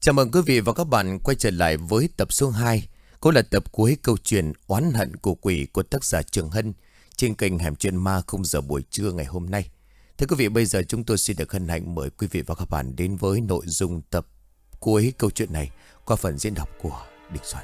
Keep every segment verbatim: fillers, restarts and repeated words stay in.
Chào mừng quý vị và các bạn quay trở lại với tập số hai, cũng là tập cuối câu chuyện Oán hận của quỷ của tác giả Trường Hân trên kênh Hẻm Chuyện Ma khung giờ buổi trưa ngày hôm nay. Thưa quý vị, bây giờ chúng tôi xin được hân hạnh mời quý vị và các bạn đến với nội dung tập cuối câu chuyện này qua phần diễn đọc của Đình Soạn.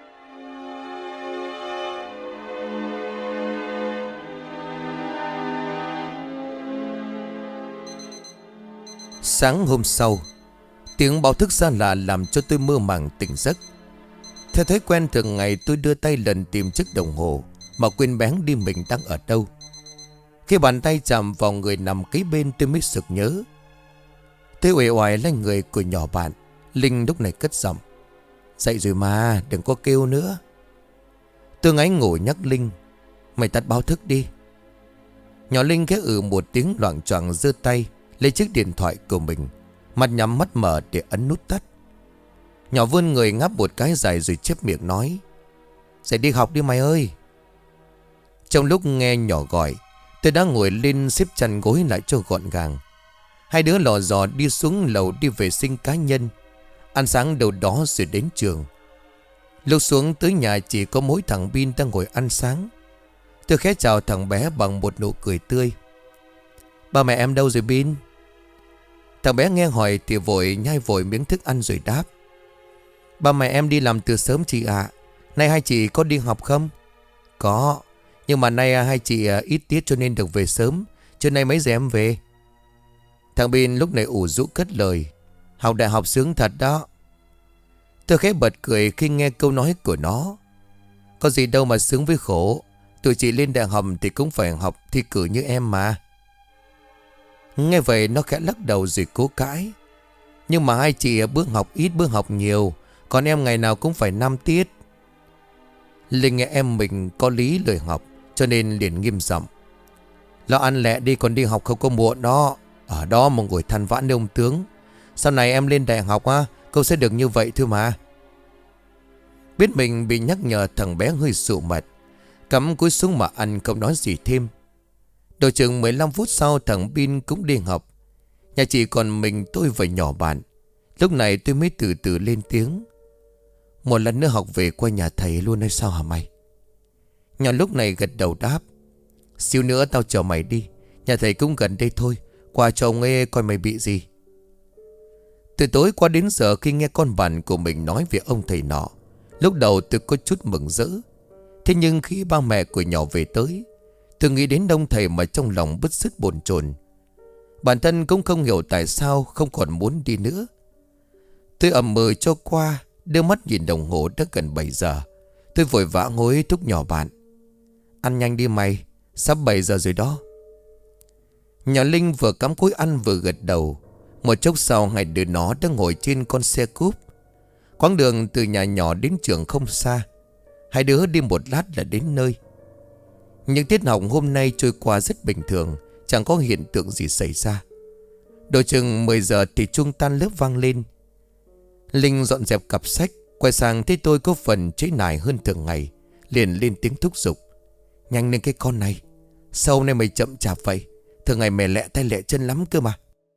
Sáng hôm sau, tiếng báo thức xa lạ làm cho tôi mơ màng tỉnh giấc. Theo thói quen thường ngày, tôi đưa tay lần tìm chiếc đồng hồ mà quên bén đi mình đang ở đâu. Khi bàn tay chạm vào người nằm kế bên, tôi mới sực nhớ. Tôi uể oải lên người của nhỏ bạn. Linh lúc này cất giọng: "Dậy rồi mà, đừng có kêu nữa." Tôi ngáy ngủ nhắc Linh: "Mày tắt báo thức đi." Nhỏ Linh khẽ ừ một tiếng, loạng choạng giơ tay lấy chiếc điện thoại của mình, mặt nhắm mắt mở để ấn nút tắt. Nhỏ vươn người ngáp một cái dài rồi chép miệng nói: "Dậy đi học đi mày ơi." Trong lúc nghe nhỏ gọi, tôi đã ngồi lên xếp chăn gối lại cho gọn gàng. Hai đứa lò dò đi xuống lầu đi vệ sinh cá nhân, ăn sáng đâu đó rồi đến trường. Lúc xuống tới nhà chỉ có mỗi thằng Bin đang ngồi ăn sáng. Tôi khẽ chào thằng bé bằng một nụ cười tươi: "Ba mẹ em đâu rồi Bin?" Thằng bé nghe hỏi thì vội nhai vội miếng thức ăn rồi đáp: "Ba mẹ em đi làm từ sớm chị ạ. Nay hai chị có đi học không?" "Có, nhưng mà nay hai chị ít tiết cho nên được về sớm. Trưa nay mấy giờ em về?" Thằng Bin lúc này ủ rũ cất lời: "Học đại học sướng thật đó." Tôi khẽ bật cười khi nghe câu nói của nó. Có gì đâu mà sướng với khổ. Tụi chị lên đại học thì cũng phải học thi cử như em mà. Nghe vậy nó khẽ lắc đầu rồi cố cãi: "Nhưng mà hai chị bước học ít bước học nhiều, còn em ngày nào cũng phải năm tiết." Linh nghe em mình có lý lời học cho nên liền nghiêm giọng: "Lo ăn lẹ đi, còn đi học không có muộn đó. Ở đó mà ngồi than vãn với ông tướng. Sau này em lên đại học á, cô sẽ được như vậy thôi mà." Biết mình bị nhắc nhở, thằng bé hơi sụ mặt, cắm cúi xuống mà ăn không nói gì thêm. Độ chừng mười lăm phút sau, thằng Bin cũng đi học. Nhà chỉ còn mình tôi và nhỏ bạn. Lúc này tôi mới từ từ lên tiếng: "Một lần nữa học về qua nhà thầy luôn hay sao hả mày?" Nhỏ lúc này gật đầu đáp: "Xíu nữa tao chở mày đi. Nhà thầy cũng gần đây thôi. Qua cho ông ấy coi mày bị gì." Từ tối qua đến giờ, khi nghe con bạn của mình nói về ông thầy nọ, lúc đầu tôi có chút mừng rỡ. Thế nhưng khi ba mẹ của nhỏ về tới, tôi nghĩ đến ông thầy mà trong lòng bứt rứt bồn chồn. Bản thân cũng không hiểu tại sao không còn muốn đi nữa. Tôi ậm ừ cho qua, đưa mắt nhìn đồng hồ đã gần bảy giờ. Tôi vội vã hối thúc nhỏ bạn: "Ăn nhanh đi mày, sắp bảy giờ rồi đó." Nhỏ Linh vừa cắm cúi ăn vừa gật đầu. Một chốc sau, hai đứa nó đang ngồi trên con xe cúp. Quãng đường từ nhà nhỏ đến trường không xa. Hai đứa đi một lát là đến nơi. Những tiết học hôm nay trôi qua rất bình thường, chẳng có hiện tượng gì xảy ra. Độ chừng mười giờ thì chuông tan lớp vang lên. Linh dọn dẹp cặp sách, quay sang thấy tôi có phần trễ nải hơn thường ngày, liền lên tiếng thúc giục: "Nhanh lên cái con này, sao hôm nay mày chậm chạp vậy? Thường ngày mày lẹ tay lẹ chân lắm cơ mà."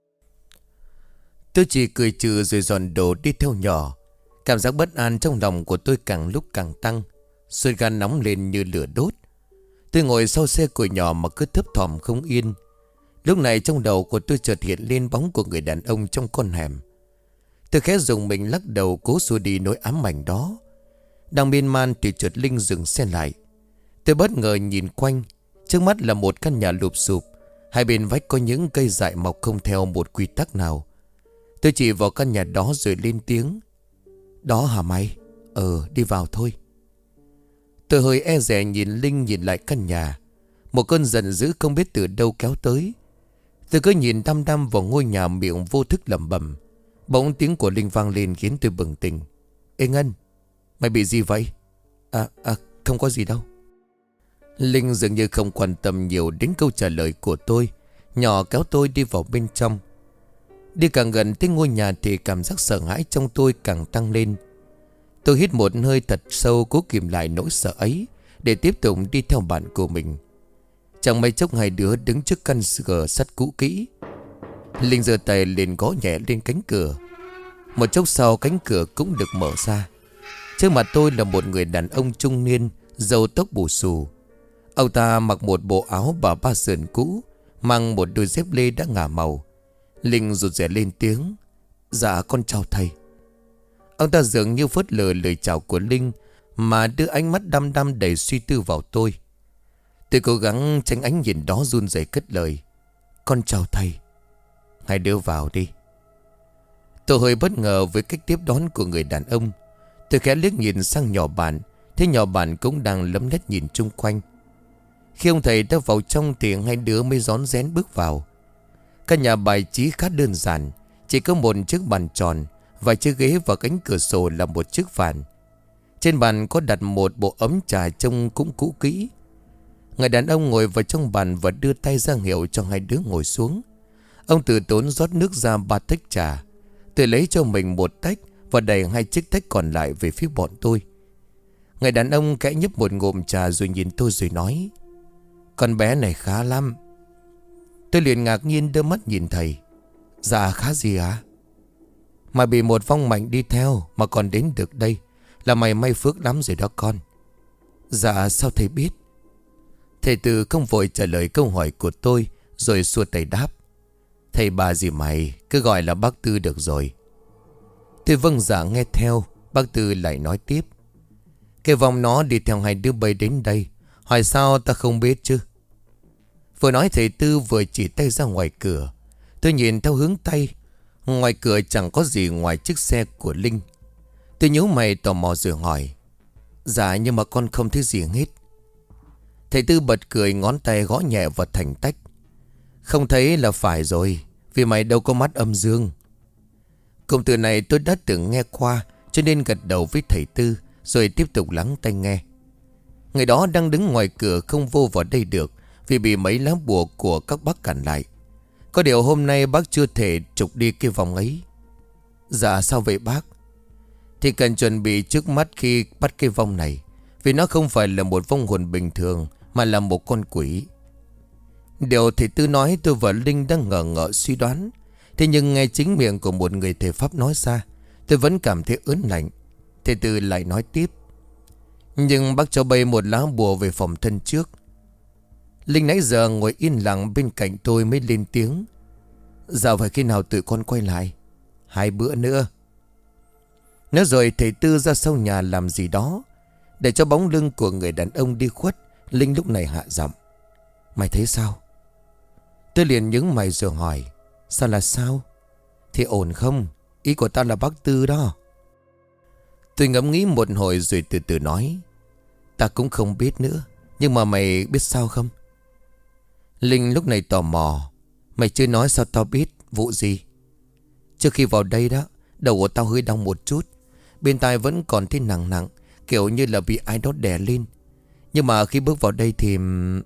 Tôi chỉ cười trừ rồi dọn đồ đi theo nhỏ. Cảm giác bất an trong lòng của tôi càng lúc càng tăng, sôi gan nóng lên như lửa đốt. Tôi ngồi sau xe của nhỏ mà cứ thấp thỏm không yên. Lúc này trong đầu của tôi chợt hiện lên bóng của người đàn ông trong con hẻm. Tôi khẽ dùng mình lắc đầu cố xua đi nỗi ám ảnh đó. Đang miên man thì chợt Linh dừng xe lại. Tôi bất ngờ nhìn quanh. Trước mắt là một căn nhà lụp xụp. Hai bên vách có những cây dại mọc không theo một quy tắc nào. Tôi chỉ vào căn nhà đó rồi lên tiếng: "Đó hả mày? Ờ, đi vào thôi." Tôi hơi e dè nhìn Linh nhìn lại căn nhà. Một cơn giận dữ không biết từ đâu kéo tới. Tôi cứ nhìn đăm đăm vào ngôi nhà, miệng vô thức lẩm bẩm. Bỗng tiếng của Linh vang lên khiến tôi bừng tỉnh. "Ê Ngân, mày bị gì vậy?" À, à không có gì đâu." Linh dường như không quan tâm nhiều đến câu trả lời của tôi. Nhỏ kéo tôi đi vào bên trong. Đi càng gần tới ngôi nhà thì cảm giác sợ hãi trong tôi càng tăng lên. Tôi hít một hơi thật sâu, cố kìm lại nỗi sợ ấy để tiếp tục đi theo bạn của mình. Chẳng mấy chốc hai đứa đứng trước căn cửa sắt cũ kỹ. Linh giơ tay lên gõ nhẹ lên cánh cửa. Một chốc sau cánh cửa cũng được mở ra. Trước mặt tôi là một người đàn ông trung niên, râu tóc bù xù. Ông ta mặc một bộ áo bà ba sườn cũ, mang một đôi dép lê đã ngả màu. Linh rụt rè lên tiếng: "Dạ con chào thầy." Ông ta dường như phớt lờ lời chào của Linh, mà đưa ánh mắt đăm đăm đầy suy tư vào tôi. Tôi cố gắng tránh ánh nhìn đó, run rẩy cất lời: "Con chào thầy." "Hãy đưa vào đi." Tôi hơi bất ngờ với cách tiếp đón của người đàn ông. Tôi khẽ liếc nhìn sang nhỏ bạn, thế nhỏ bạn cũng đang lấm lét nhìn chung quanh. Khi ông thầy đã vào trong thì hai đứa mới rón rén bước vào. Căn nhà bài trí khá đơn giản, chỉ có một chiếc bàn tròn, vài chiếc ghế và cánh cửa sổ là một chiếc bàn. Trên bàn có đặt một bộ ấm trà trông cũng cũ kỹ. Người đàn ông ngồi vào trong bàn và đưa tay ra hiệu cho hai đứa ngồi xuống. Ông từ tốn rót nước ra ba tách trà. Tôi lấy cho mình một tách và đẩy hai chiếc tách còn lại về phía bọn tôi. Người đàn ông kẽ nhấp một ngụm trà rồi nhìn tôi rồi nói: "Con bé này khá lắm." Tôi liền ngạc nhiên đưa mắt nhìn thầy. "Dạ khá gì hả?" "Mà bị một vong mạnh đi theo mà còn đến được đây là mày may phước lắm rồi đó con." "Dạ sao thầy biết?" Thầy Tư không vội trả lời câu hỏi của tôi, rồi xua tay đáp: "Thầy bà gì mày, cứ gọi là bác Tư được rồi." Tôi vâng dạ nghe theo. Bác Tư lại nói tiếp: "Cái vong nó đi theo hai đứa bay đến đây, hỏi sao ta không biết chứ." Vừa nói thầy Tư vừa chỉ tay ra ngoài cửa. Tôi nhìn theo hướng tay. Ngoài cửa chẳng có gì ngoài chiếc xe của Linh. Tôi nhíu mày tò mò rồi hỏi: "Dạ nhưng mà con không thấy gì hết." Thầy Tư bật cười, ngón tay gõ nhẹ vào thành tách: "Không thấy là phải rồi, vì mày đâu có mắt âm dương." Cụm từ này tôi đã từng nghe qua, cho nên gật đầu với thầy Tư, rồi tiếp tục lắng tai nghe. Người đó đang đứng ngoài cửa không vô vào đây được, vì bị mấy lá bùa của các bác cản lại. Có điều hôm nay bác chưa thể trục đi cái vòng ấy. "Dạ sao vậy bác?" "Thì cần chuẩn bị trước mắt khi bắt cái vong này, vì nó không phải là một vong hồn bình thường, mà là một con quỷ." Điều thầy Tư nói tôi và Linh đang ngờ ngợ suy đoán. Thế nhưng nghe chính miệng của một người thầy Pháp nói ra, tôi vẫn cảm thấy ớn lạnh. Thầy Tư lại nói tiếp: "Nhưng bác cho bay một lá bùa về phòng thân trước." Linh nãy giờ ngồi yên lặng bên cạnh tôi mới lên tiếng: "Dạ phải khi nào tụi con quay lại?" "Hai bữa nữa." Nói rồi thầy Tư ra sau nhà làm gì đó. Để cho bóng lưng của người đàn ông đi khuất, Linh lúc này hạ giọng: "Mày thấy sao?" Tôi liền nhướng mày rồi hỏi: "Sao là sao?" "Thì ổn không? Ý của tao là bác Tư đó." Tôi ngẫm nghĩ một hồi rồi từ từ nói: "Ta cũng không biết nữa. Nhưng mà mày biết sao không?" Linh lúc này tò mò: "Mày chưa nói sao tao biết? Vụ gì?" "Trước khi vào đây đó, đầu của tao hơi đau một chút. Bên tai vẫn còn thấy nặng nặng, kiểu như là bị ai đó đè lên. Nhưng mà khi bước vào đây thì..."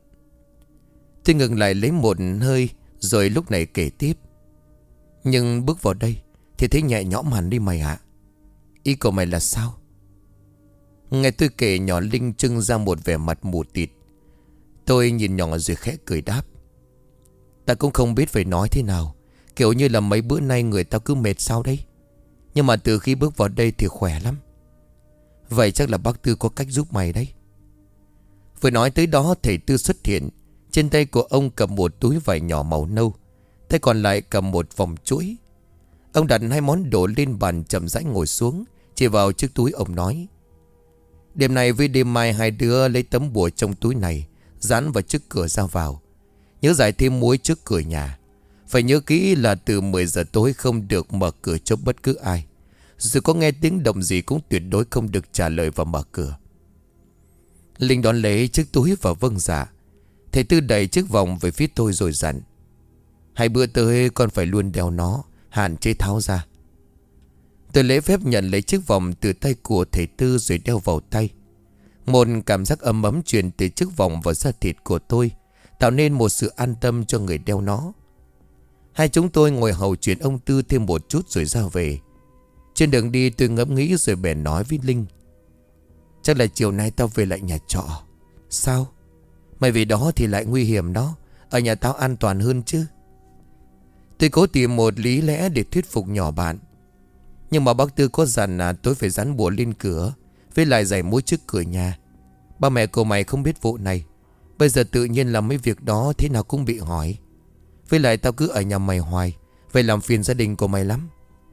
Tôi ngừng lại lấy một hơi, rồi lúc này kể tiếp: "Nhưng bước vào đây thì thấy nhẹ nhõm hẳn đi mày ạ." "Ý của mày là sao?" Nghe tôi kể, nhỏ Linh trưng ra một vẻ mặt mù tịt. Tôi nhìn nhỏ rồi khẽ cười đáp: "Ta cũng không biết phải nói thế nào. Kiểu như là mấy bữa nay người tao cứ mệt sao đấy. Nhưng mà từ khi bước vào đây thì khỏe lắm. Vậy chắc là bác Tư có cách giúp mày đấy." Vừa nói tới đó, thầy Tư xuất hiện. Trên tay của ông cầm một túi vải nhỏ màu nâu, tay còn lại cầm một vòng chuỗi. Ông đặt hai món đồ lên bàn, chậm rãi ngồi xuống, chỉ vào chiếc túi ông nói: "Đêm nay với đêm mai hai đứa lấy tấm bùa trong túi này, dán vào trước cửa ra vào. Nhớ rải thêm muối trước cửa nhà. Phải nhớ kỹ là từ mười giờ tối không được mở cửa cho bất cứ ai. Dù có nghe tiếng động gì cũng tuyệt đối không được trả lời và mở cửa." Linh đón lấy chiếc túi và vâng dạ. Thầy Tư đẩy chiếc vòng về phía tôi rồi dặn: "Hai bữa tới con phải luôn đeo nó, hạn chế tháo ra." Tôi lễ phép nhận lấy chiếc vòng từ tay của thầy Tư rồi đeo vào tay. Một cảm giác ấm ấm truyền từ chiếc vòng vào da thịt của tôi, tạo nên một sự an tâm cho người đeo nó. Hai chúng tôi ngồi hầu chuyện ông Tư thêm một chút rồi ra về. Trên đường đi tôi ngẫm nghĩ rồi bèn nói với Linh: "Chắc là chiều nay tao về lại nhà trọ." "Sao?" "Mày về đó thì lại nguy hiểm đó. Ở nhà tao an toàn hơn chứ." Tôi cố tìm một lý lẽ để thuyết phục nhỏ bạn. Nhưng mà bác Tư có dặn là tối phải dán bùa lên cửa, với lại giày mối trước cửa nhà. Ba mẹ của mày không biết vụ này. Bây giờ tự nhiên làm mấy việc đó thế nào cũng bị hỏi. Với lại tao cứ ở nhà mày hoài, vậy làm phiền gia đình của mày lắm.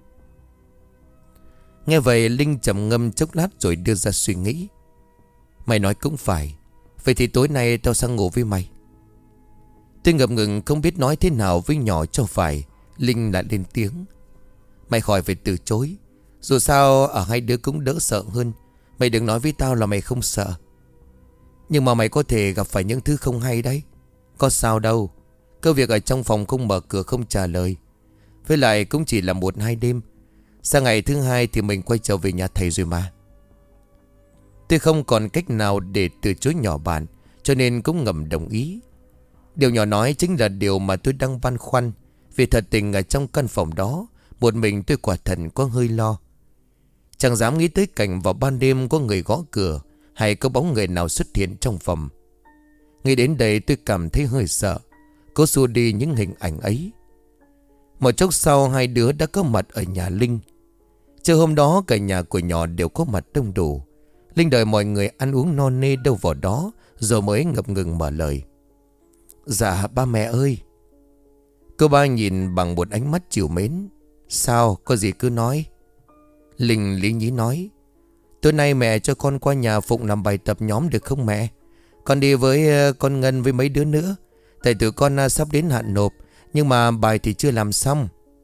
Nghe vậy Linh trầm ngâm chốc lát rồi đưa ra suy nghĩ. Mày nói cũng phải. Vậy thì tối nay tao sang ngủ với mày. Tôi ngập ngừng không biết nói thế nào với nhỏ cho phải. Linh lại lên tiếng. Mày khỏi phải từ chối. Dù sao ở hai đứa cũng đỡ sợ hơn. Mày đừng nói với tao là mày không sợ. Nhưng mà mày có thể gặp phải những thứ không hay đấy. Có sao đâu. Cơ việc ở trong phòng không mở cửa không trả lời. Với lại cũng chỉ là một hai đêm. Sang ngày thứ hai thì mình quay trở về nhà thầy rồi mà. Tôi không còn cách nào để từ chối nhỏ bạn, cho nên cũng ngầm đồng ý. Điều nhỏ nói chính là điều mà tôi đang băn khoăn. Vì thật tình ở trong căn phòng đó, một mình tôi quả thật có hơi lo. Chẳng dám nghĩ tới cảnh vào ban đêm có người gõ cửa, hay có bóng người nào xuất hiện trong phòng. Nghĩ đến đây tôi cảm thấy hơi sợ, cố xua đi những hình ảnh ấy. Một chốc sau hai đứa đã có mặt ở nhà Linh. Trưa hôm đó cả nhà của nhỏ đều có mặt đông đủ. Linh đợi mọi người ăn uống no nê đâu vào đó, rồi mới ngập ngừng mở lời. Dạ ba mẹ ơi. Cô ba nhìn bằng một ánh mắt trìu mến. Sao có gì cứ nói. Linh lý nhí nói. Tối nay mẹ cho con qua nhà Phụng làm bài tập nhóm được không mẹ? Con đi với con Ngân với mấy đứa nữa. Tại tụi con sắp đến hạn nộp, nhưng mà bài thì chưa làm xong.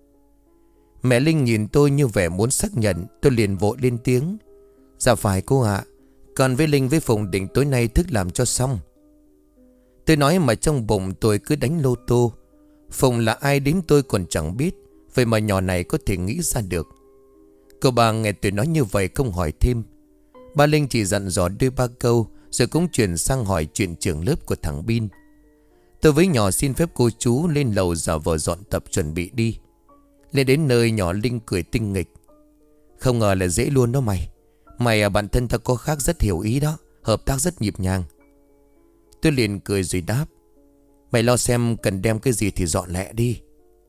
Mẹ Linh nhìn tôi như vẻ muốn xác nhận. Tôi liền vội lên tiếng. Dạ phải cô ạ. Còn với Linh với Phụng định tối nay thức làm cho xong. Tôi nói mà trong bụng tôi cứ đánh lô tô. Phụng là ai đến tôi còn chẳng biết. Vậy mà nhỏ này có thể nghĩ ra được. Cô bà nghe tôi nói như vậy không hỏi thêm. Ba Linh chỉ dặn dò đôi ba câu, rồi cũng chuyển sang hỏi chuyện trường lớp của thằng Bin. Tôi với nhỏ xin phép cô chú lên lầu giả vờ dọn tập chuẩn bị đi. Lên đến nơi nhỏ Linh cười tinh nghịch. Không ngờ là dễ luôn đó mày. Mày à, bản thân ta có khác rất hiểu ý đó. Hợp tác rất nhịp nhàng. Tôi liền cười rồi đáp. Mày lo xem cần đem cái gì thì dọn lẹ đi.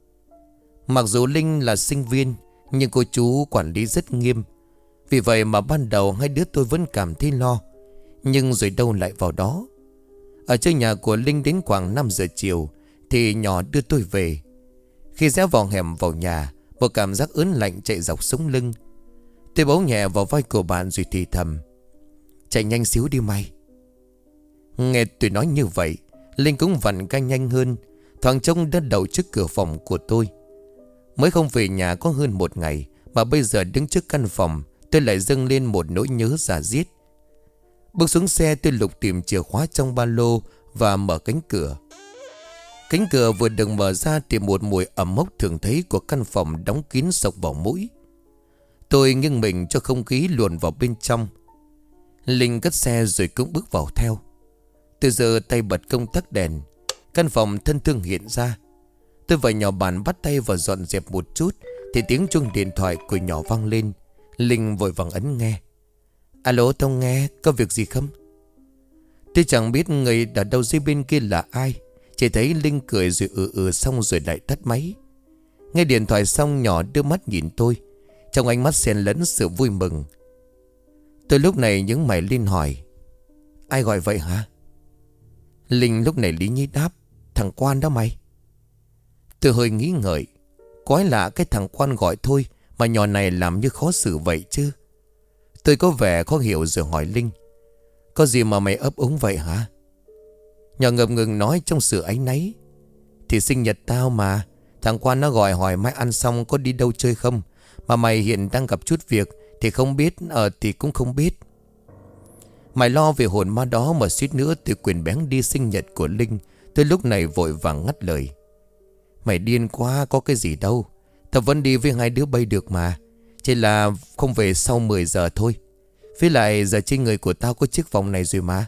Mặc dù Linh là sinh viên, nhưng cô chú quản lý rất nghiêm. Vì vậy mà ban đầu hai đứa tôi vẫn cảm thấy lo. Nhưng rồi đâu lại vào đó. Ở chơi nhà của Linh đến khoảng năm giờ chiều thì nhỏ đưa tôi về. Khi rẽ vào hẻm vào nhà, một cảm giác ớn lạnh chạy dọc sống lưng. Tôi bấu nhẹ vào vai của bạn rồi thì thầm. Chạy nhanh xíu đi mày. Nghe tôi nói như vậy, Linh cũng vặn ca nhanh hơn. Thoáng trông đã đậu trước cửa phòng của tôi. Mới không về nhà có hơn một ngày, mà bây giờ đứng trước căn phòng, tôi lại dâng lên một nỗi nhớ già diết. Bước xuống xe tôi lục tìm chìa khóa trong ba lô và mở cánh cửa. Cánh cửa vừa được mở ra thì một mùi ẩm mốc thường thấy của căn phòng đóng kín sộc vào mũi. Tôi nghiêng mình cho không khí luồn vào bên trong. Linh cất xe rồi cũng bước vào theo. Từ giờ tay bật công tắc đèn. Căn phòng thân thương hiện ra. Tôi và nhỏ bạn bắt tay vào dọn dẹp một chút thì tiếng chuông điện thoại của nhỏ vang lên. Linh vội vàng ấn nghe. Alo tao nghe, có việc gì không? Tôi chẳng biết người ở đâu dưới bên kia là ai. Chỉ thấy Linh cười rồi ừ ừ xong rồi lại tắt máy. Nghe điện thoại xong nhỏ đưa mắt nhìn tôi. Trong ánh mắt xen lẫn sự vui mừng. Tôi lúc này nhướng mày lên hỏi. Ai gọi vậy hả? Linh lúc này lý nhí đáp. Thằng Quan đó mày. Tôi hơi nghĩ ngợi. Quái lạ cái thằng Quan gọi thôi mà nhỏ này làm như khó xử vậy chứ. Tôi có vẻ khó hiểu rồi hỏi Linh. Có gì mà mày ấp úng vậy hả? Nhỏ ngập ngừng nói trong sự áy náy. Thì sinh nhật tao mà. Thằng Quan nó gọi hỏi mai ăn xong có đi đâu chơi không. Mà mày hiện đang gặp chút việc thì không biết. Ờ thì cũng không biết. Mày lo về hồn ma đó mà suýt nữa từ quyền bén đi sinh nhật của Linh. Tôi lúc này vội vàng ngắt lời. Mày điên quá, có cái gì đâu. Tao vẫn đi với hai đứa bay được mà. Chỉ là không về sau mười giờ thôi. Với lại giờ trên người của tao có chiếc vòng này rồi mà.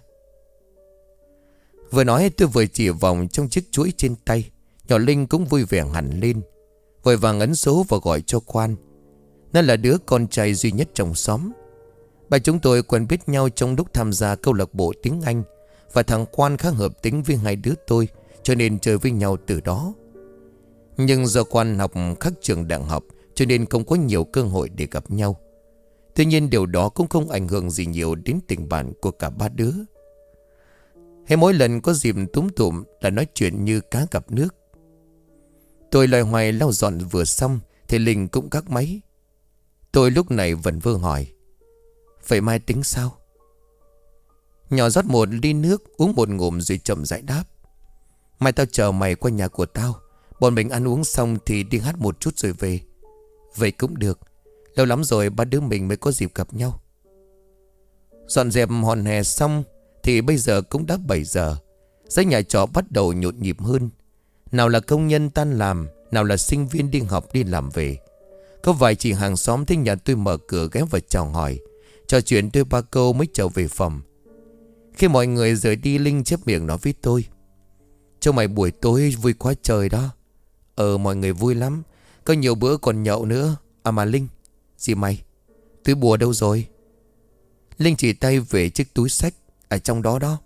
Vừa nói tôi vừa chỉ vòng trong chiếc chuỗi trên tay. Nhỏ Linh cũng vui vẻ hẳn lên. Vội vàng ấn số và gọi cho Quan. Nó là đứa con trai duy nhất trong xóm. Bà chúng tôi quen biết nhau trong lúc tham gia câu lạc bộ tiếng Anh. Và thằng Quan khá hợp tính với hai đứa tôi, cho nên chơi với nhau từ đó. Nhưng do Quan học khác trường đại học, cho nên không có nhiều cơ hội để gặp nhau. Tuy nhiên điều đó cũng không ảnh hưởng gì nhiều đến tình bạn của cả ba đứa. Hay mỗi lần có dịp túm tụm là nói chuyện như cá gặp nước. Tôi loay hoay lau dọn vừa xong thì Linh cũng gác máy. Tôi lúc này vẫn vơ hỏi: vậy mai tính sao? Nhỏ rót một ly nước, uống một ngụm rồi chậm rãi đáp: mai tao chờ mày qua nhà của tao. Bọn mình ăn uống xong thì đi hát một chút rồi về. Vậy cũng được. Lâu lắm rồi ba đứa mình mới có dịp gặp nhau. Dọn dẹp hòn hè xong thì bây giờ cũng đã bảy giờ. Dãy nhà trọ bắt đầu nhộn nhịp hơn. Nào là công nhân tan làm, nào là sinh viên đi học đi làm về. Có vài chị hàng xóm thấy nhà tôi mở cửa ghé vào chào hỏi, trò chuyện đôi ba câu mới trở về phòng. Khi mọi người rời đi, Linh chép miệng nói với tôi: trông mày buổi tối vui quá trời đó. Ờ mọi người vui lắm. Có nhiều bữa còn nhậu nữa. À mà Linh, gì mày? Túi bùa đâu rồi? Linh chỉ tay về chiếc túi xách ở trong đó đó.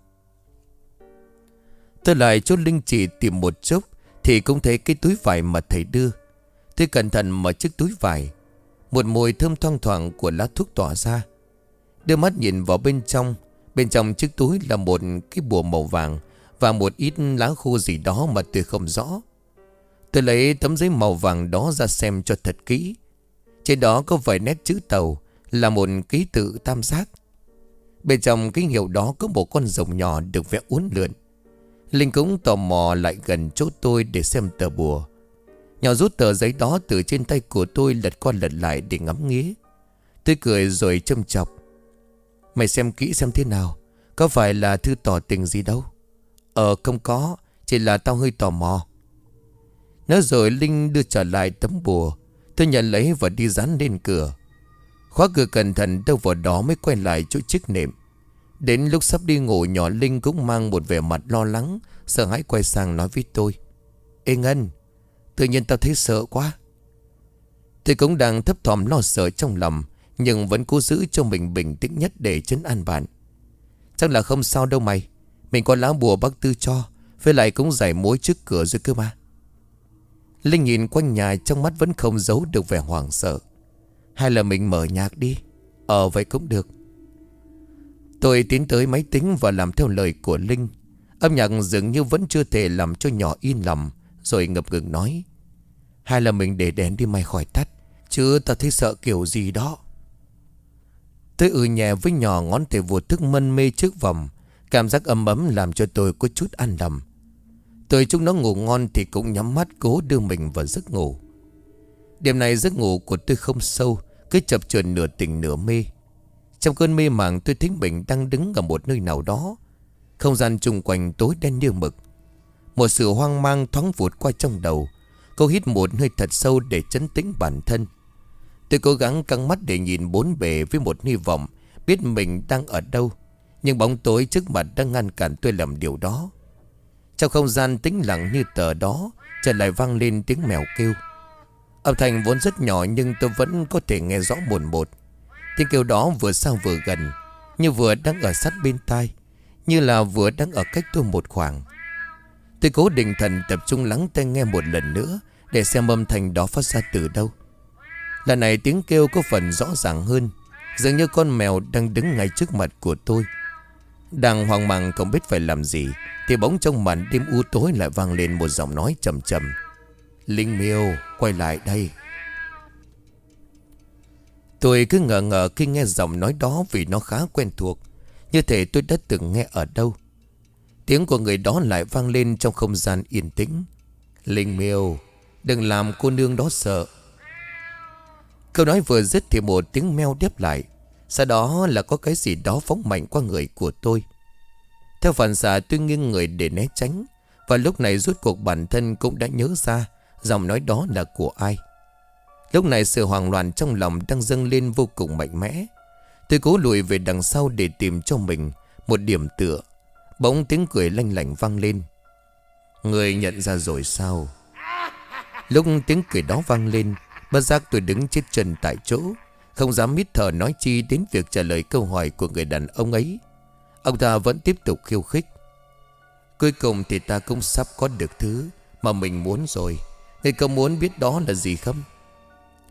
Tôi lại chốt Linh chỉ tìm một chút thì cũng thấy cái túi vải mà thầy đưa. Tôi cẩn thận mở chiếc túi vải. Một mùi thơm thoang thoảng của lá thuốc tỏa ra. Đưa mắt nhìn vào bên trong. Bên trong chiếc túi là một cái bùa màu vàng và một ít lá khô gì đó mà tôi không rõ. Tôi lấy tấm giấy màu vàng đó ra xem cho thật kỹ. Trên đó có vài nét chữ tàu, là một ký tự tam giác. Bên trong ký hiệu đó có một con rồng nhỏ được vẽ uốn lượn. Linh cũng tò mò lại gần chỗ tôi để xem tờ bùa. Nhỏ rút tờ giấy đó từ trên tay của tôi lật qua lật lại để ngắm nghía. Tôi cười rồi châm chọc: mày xem kỹ xem thế nào, có phải là thư tỏ tình gì đâu? Ờ không có, chỉ là tao hơi tò mò. Nói rồi Linh đưa trở lại tấm bùa. Tôi nhận lấy và đi dán lên cửa. Khóa cửa cẩn thận đâu vào đó mới quay lại chỗ chiếc nệm. Đến lúc sắp đi ngủ, nhỏ Linh cũng mang một vẻ mặt lo lắng, sợ hãi quay sang nói với tôi: ê Ngân, tự nhiên tao thấy sợ quá. Tôi cũng đang thấp thỏm lo sợ trong lòng, nhưng vẫn cố giữ cho mình bình tĩnh nhất để trấn an bạn. Chắc là không sao đâu mày. Mình có lá bùa bác Tư cho, với lại cũng giải mối trước cửa rồi cơ mà. Linh nhìn quanh nhà, trong mắt vẫn không giấu được vẻ hoảng sợ. Hay là mình mở nhạc đi? Ờ vậy cũng được. Tôi tiến tới máy tính và làm theo lời của Linh. Âm nhạc dường như vẫn chưa thể làm cho nhỏ yên lòng, rồi ngập ngừng nói: hay là mình để đèn đi mày khỏi tắt, chứ tao thấy sợ kiểu gì đó. Tôi ừ nhẹ với nhỏ, ngón tay vô thức mân mê trước vòng. Cảm giác ấm ấm làm cho tôi có chút an lòng. Tôi chúc nó ngủ ngon thì cũng nhắm mắt cố đưa mình vào giấc ngủ. Đêm này giấc ngủ của tôi không sâu, cứ chập chờn nửa tỉnh nửa mê. Trong cơn mê màng tôi thấy mình đang đứng ở một nơi nào đó. Không gian chung quanh tối đen như mực. Một sự hoang mang thoáng vụt qua trong đầu. Cô hít một hơi thật sâu để trấn tĩnh bản thân. Tôi cố gắng căng mắt để nhìn bốn bề với một hy vọng biết mình đang ở đâu. Nhưng bóng tối trước mặt đang ngăn cản tôi làm điều đó. Trong không gian tĩnh lặng như tờ đó, chợt lại vang lên tiếng mèo kêu. Âm thanh vốn rất nhỏ nhưng tôi vẫn có thể nghe rõ một một. Tiếng kêu đó vừa xa vừa gần, như vừa đang ở sát bên tai, như là vừa đang ở cách tôi một khoảng. Tôi cố định thần tập trung lắng tai nghe một lần nữa để xem âm thanh đó phát ra từ đâu. Lần này tiếng kêu có phần rõ ràng hơn, dường như con mèo đang đứng ngay trước mặt của tôi. Đang hoang mang không biết phải làm gì thì bỗng trong màn đêm u tối lại vang lên một giọng nói trầm trầm: Linh Miêu, quay lại đây. Tôi cứ ngờ ngờ khi nghe giọng nói đó vì nó khá quen thuộc, như thể tôi đã từng nghe ở đâu. Tiếng của người đó lại vang lên trong không gian yên tĩnh: Linh Miêu, đừng làm cô nương đó sợ. Câu nói vừa dứt thì một tiếng meo đáp lại. Sau đó là có cái gì đó phóng mạnh qua người của tôi. Theo phản xạ tôi nghiêng người để né tránh. Và lúc này rốt cuộc bản thân cũng đã nhớ ra giọng nói đó là của ai. Lúc này sự hoảng loạn trong lòng đang dâng lên vô cùng mạnh mẽ. Tôi cố lùi về đằng sau để tìm cho mình một điểm tựa. Bỗng tiếng cười lanh lảnh vang lên. Người nhận ra rồi sao? Lúc tiếng cười đó vang lên, bất giác tôi đứng chết chân tại chỗ, không dám hít thở nói chi đến việc trả lời câu hỏi của người đàn ông ấy. Ông ta vẫn tiếp tục khiêu khích. Cuối cùng thì ta cũng sắp có được thứ mà mình muốn rồi. Người có muốn biết đó là gì không?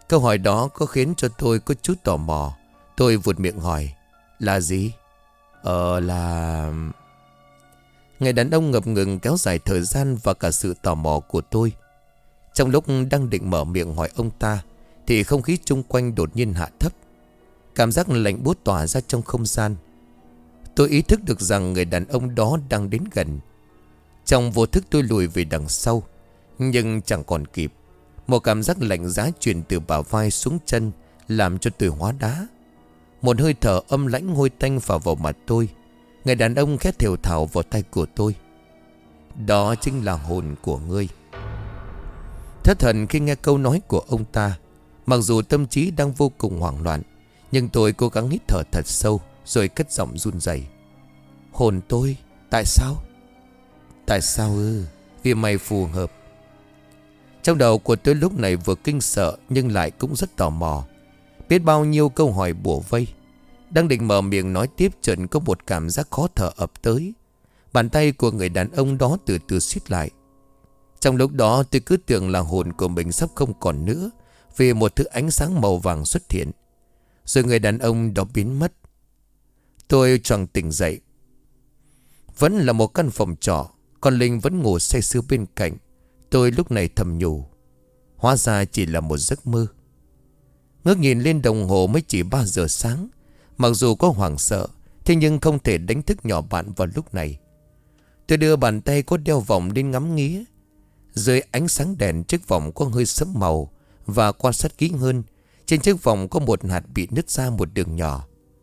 Câu hỏi đó có khiến cho tôi có chút tò mò. Tôi vụt miệng hỏi. Là gì? Ờ là... Người đàn ông ngập ngừng kéo dài thời gian và cả sự tò mò của tôi. Trong lúc đang định mở miệng hỏi ông ta thì không khí chung quanh đột nhiên hạ thấp. Cảm giác lạnh buốt tỏa ra trong không gian. Tôi ý thức được rằng người đàn ông đó đang đến gần. Trong vô thức tôi lùi về đằng sau. Nhưng chẳng còn kịp. Một cảm giác lạnh giá truyền từ bả vai xuống chân, làm cho tôi hóa đá. Một hơi thở âm lãnh hôi tanh phả vào mặt tôi. Người đàn ông khét thều thào vào tay của tôi. Đó chính là hồn của ngươi. Thất thần khi nghe câu nói của ông ta. Mặc dù tâm trí đang vô cùng hoảng loạn, nhưng tôi cố gắng hít thở thật sâu, rồi cất giọng run rẩy. Hồn tôi? Tại sao? Tại sao ư? Vì mày phù hợp. Trong đầu của tôi lúc này vừa kinh sợ, nhưng lại cũng rất tò mò. Biết bao nhiêu câu hỏi bủa vây. Đang định mở miệng nói tiếp, chợt có một cảm giác khó thở ập tới. Bàn tay của người đàn ông đó từ từ siết lại. Trong lúc đó tôi cứ tưởng là hồn của mình sắp không còn nữa, vì một thứ ánh sáng màu vàng xuất hiện. Rồi người đàn ông đó biến mất. Tôi choàng tỉnh dậy. Vẫn là một căn phòng trọ, còn Linh vẫn ngủ say sưa bên cạnh. Tôi lúc này thầm nhủ, hóa ra chỉ là một giấc mơ. Ngước nhìn lên đồng hồ mới chỉ ba giờ sáng. Mặc dù có hoảng sợ, thế nhưng không thể đánh thức nhỏ bạn vào lúc này. Tôi đưa bàn tay có đeo vòng lên ngắm nghía. Dưới ánh sáng đèn, chiếc vòng có hơi sẫm màu. Và quan sát kỹ hơn, trên chiếc vòng có một hạt bị nứt ra một đường nhỏ.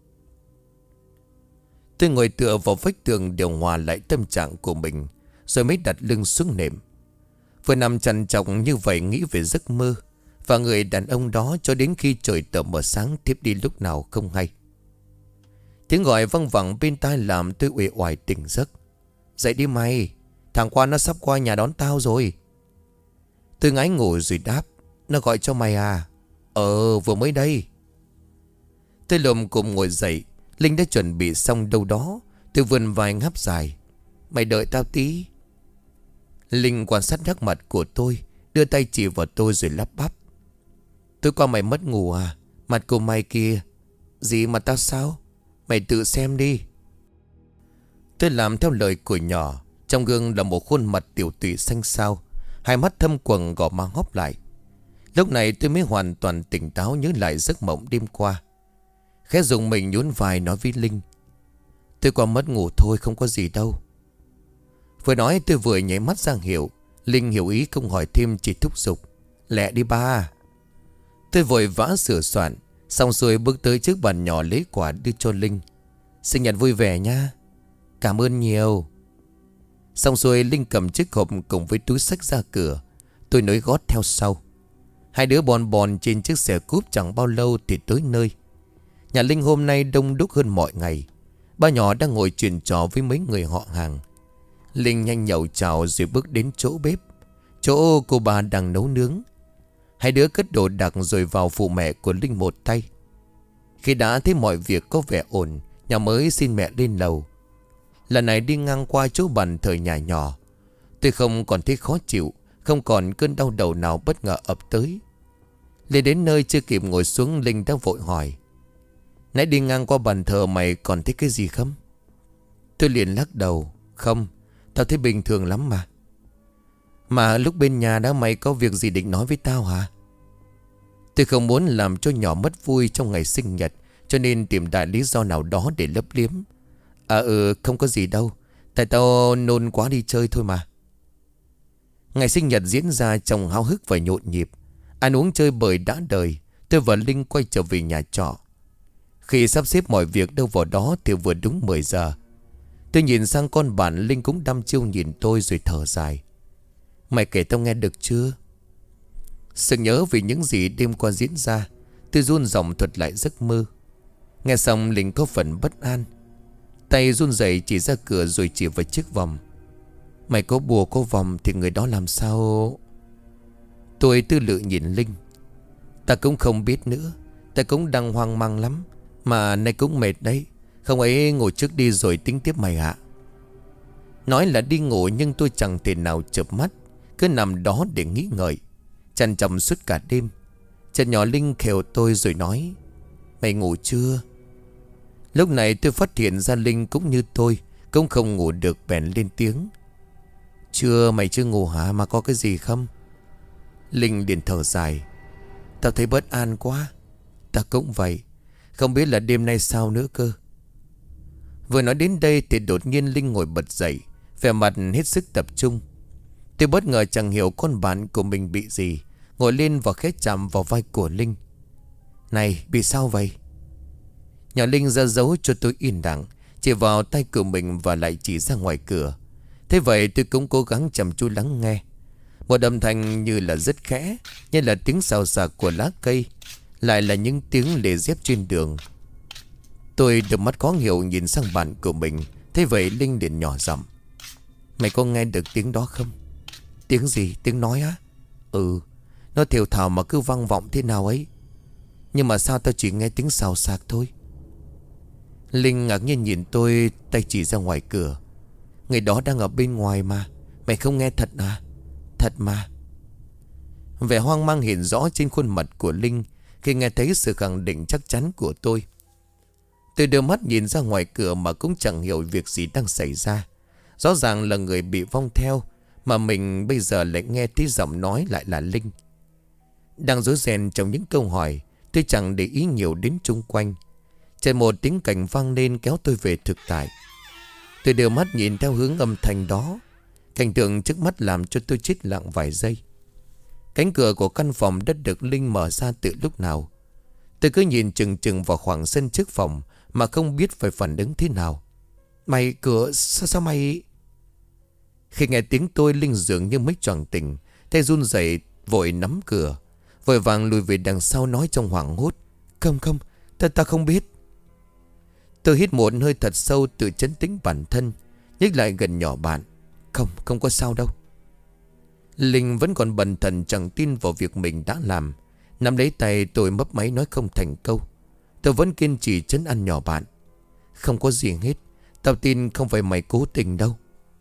Tôi ngồi tựa vào vách tường điều hòa lại tâm trạng của mình, rồi mới đặt lưng xuống nệm. Vừa nằm trằn trọc như vậy nghĩ về giấc mơ và người đàn ông đó cho đến khi trời tờ mờ sáng, tiếp đi lúc nào không hay. Tiếng gọi văng vẳng bên tai làm tôi uể oải tỉnh giấc. Dậy đi mày, thằng Quan nó sắp qua nhà đón tao rồi. Tôi ngái ngủ rồi đáp. Nó gọi cho mày à? Ờ, vừa mới đây. Tôi lồm cồm ngồi dậy. Linh đã chuẩn bị xong đâu đó. Tôi vươn vai ngáp dài. Mày đợi tao tí. Linh quan sát sắc mặt của tôi, đưa tay chỉ vào tôi rồi lắp bắp. Tôi qua mày mất ngủ à? Mặt của mày kìa. Gì mà tao sao? Mày tự xem đi. Tôi làm theo lời của nhỏ. Trong gương là một khuôn mặt tiểu tụy xanh xao, hai mắt thâm quầng, gò má hóp lại. Lúc này tôi mới hoàn toàn tỉnh táo, nhớ lại giấc mộng đêm qua. Khẽ dùng mình nhún vai nói với Linh. Tôi qua mất ngủ thôi, không có gì đâu. Vừa nói tôi vừa nháy mắt ra hiệu. Linh hiểu ý không hỏi thêm, chỉ thúc giục. Lẹ đi ba. Tôi vội vã sửa soạn, xong rồi bước tới trước bàn nhỏ lấy quà đưa cho Linh. Sinh nhật vui vẻ nha. Cảm ơn nhiều. Xong rồi Linh cầm chiếc hộp cùng với túi xách ra cửa. Tôi nối gót theo sau. Hai đứa bòn bòn trên chiếc xe cúp, chẳng bao lâu thì tới nơi. Nhà Linh hôm nay đông đúc hơn mọi ngày. Ba nhỏ đang ngồi chuyện trò với mấy người họ hàng. Linh nhanh nhậu chào rồi bước đến chỗ bếp, chỗ cô bà đang nấu nướng. Hai đứa cất đồ đạc rồi vào phụ mẹ của Linh một tay. Khi đã thấy mọi việc có vẻ ổn, nhà mới xin mẹ lên lầu. Lần này đi ngang qua chỗ bàn thờ nhà nhỏ, tôi không còn thấy khó chịu, không còn cơn đau đầu nào bất ngờ ập tới. Lên đến nơi chưa kịp ngồi xuống, Linh đã vội hỏi. Nãy đi ngang qua bàn thờ mày còn thấy cái gì không? Tôi liền lắc đầu. Không, tao thấy bình thường lắm mà. Mà lúc bên nhà đó mày có việc gì định nói với tao hả? Tôi không muốn làm cho nhỏ mất vui trong ngày sinh nhật, cho nên tìm đại lý do nào đó để lấp liếm. À ừ, không có gì đâu. Tại tao nôn quá đi chơi thôi mà. Ngày sinh nhật diễn ra trong háo hức và nhộn nhịp. Ăn uống chơi bời đã đời. Tôi và Linh quay trở về nhà trọ. Khi sắp xếp mọi việc đâu vào đó thì vừa đúng mười giờ. Tôi nhìn sang con bạn, Linh cũng đăm chiêu nhìn tôi rồi thở dài. Mày kể tao nghe được chưa? Sự nhớ vì những gì đêm qua diễn ra, tôi run giọng thuật lại giấc mơ. Nghe xong Linh có phần bất an. Tay run rẩy chỉ ra cửa rồi chỉ vào chiếc vòng. Mày có bùa có vòng thì người đó làm sao? Tôi tư lự nhìn Linh. Ta cũng không biết nữa. Ta cũng đang hoang mang lắm. Mà nay cũng mệt đấy. Không ấy ngồi trước đi rồi tính tiếp mày ạ. Nói là đi ngủ nhưng tôi chẳng thể nào chợp mắt, cứ nằm đó để nghĩ ngợi, chằn chọc suốt cả đêm. Chợt nhỏ Linh khều tôi rồi nói: Mày ngủ chưa? Lúc này tôi phát hiện ra Linh cũng như tôi, cũng không ngủ được, bèn lên tiếng: Chưa, mày chưa ngủ hả? Mà có cái gì không? Linh liền thở dài: Tao thấy bất an quá. Tao cũng vậy. Không biết là đêm nay sao nữa cơ. Vừa nói đến đây thì đột nhiên Linh ngồi bật dậy, vẻ mặt hết sức tập trung. Tôi bất ngờ chẳng hiểu con bạn của mình bị gì, ngồi lên và khẽ chạm vào vai của Linh. Này, bị sao vậy? Nhỏ Linh ra dấu cho tôi yên lặng, chỉ vào tay của mình và lại chỉ ra ngoài cửa. Thế vậy tôi cũng cố gắng chăm chú lắng nghe. Một âm thanh như là rất khẽ, như là tiếng xào xạc của lá cây, lại là những tiếng lề dép trên đường. Tôi đôi mắt khó hiểu nhìn sang bạn của mình. Thế vậy Linh liền nhỏ giọng: Mày có nghe được tiếng đó không? Tiếng gì? Tiếng nói á? Ừ, nó thều thào mà cứ vang vọng thế nào ấy. Nhưng mà sao tao chỉ nghe tiếng xào xạc thôi? Linh ngạc nhiên nhìn tôi, tay chỉ ra ngoài cửa. Người đó đang ở bên ngoài mà. Mày không nghe thật à? Thật mà. Vẻ hoang mang hiện rõ trên khuôn mặt của Linh khi nghe thấy sự khẳng định chắc chắn của tôi. Tôi đưa mắt nhìn ra ngoài cửa mà cũng chẳng hiểu việc gì đang xảy ra. Rõ ràng là người bị vong theo, mà mình bây giờ lại nghe thấy giọng nói lại là Linh. Đang rối ren trong những câu hỏi, tôi chẳng để ý nhiều đến chung quanh. Chợt một tiếng cảnh vang lên kéo tôi về thực tại. Tôi đưa mắt nhìn theo hướng âm thanh đó. Cảnh tượng trước mắt làm cho tôi chết lặng vài giây. Cánh cửa của căn phòng đã được Linh mở ra từ lúc nào. Tôi cứ nhìn chừng chừng vào khoảng sân trước phòng mà không biết phải phản ứng thế nào. Mày cửa sao, sao mày... Khi nghe tiếng tôi, Linh dường như mấy choàng tỉnh, tay run rẩy vội nắm cửa, vội vàng lùi về đằng sau nói trong hoảng hốt: Không không, ta ta không biết. Tôi hít một hơi thật sâu tự trấn tĩnh bản thân, nhích lại gần nhỏ bạn: Không, không có sao đâu. Linh vẫn còn bần thần chẳng tin vào việc mình đã làm, nắm lấy tay tôi mấp máy nói không thành câu. Tôi vẫn kiên trì trấn an nhỏ bạn: Không có gì hết, tao tin không phải mày cố tình đâu.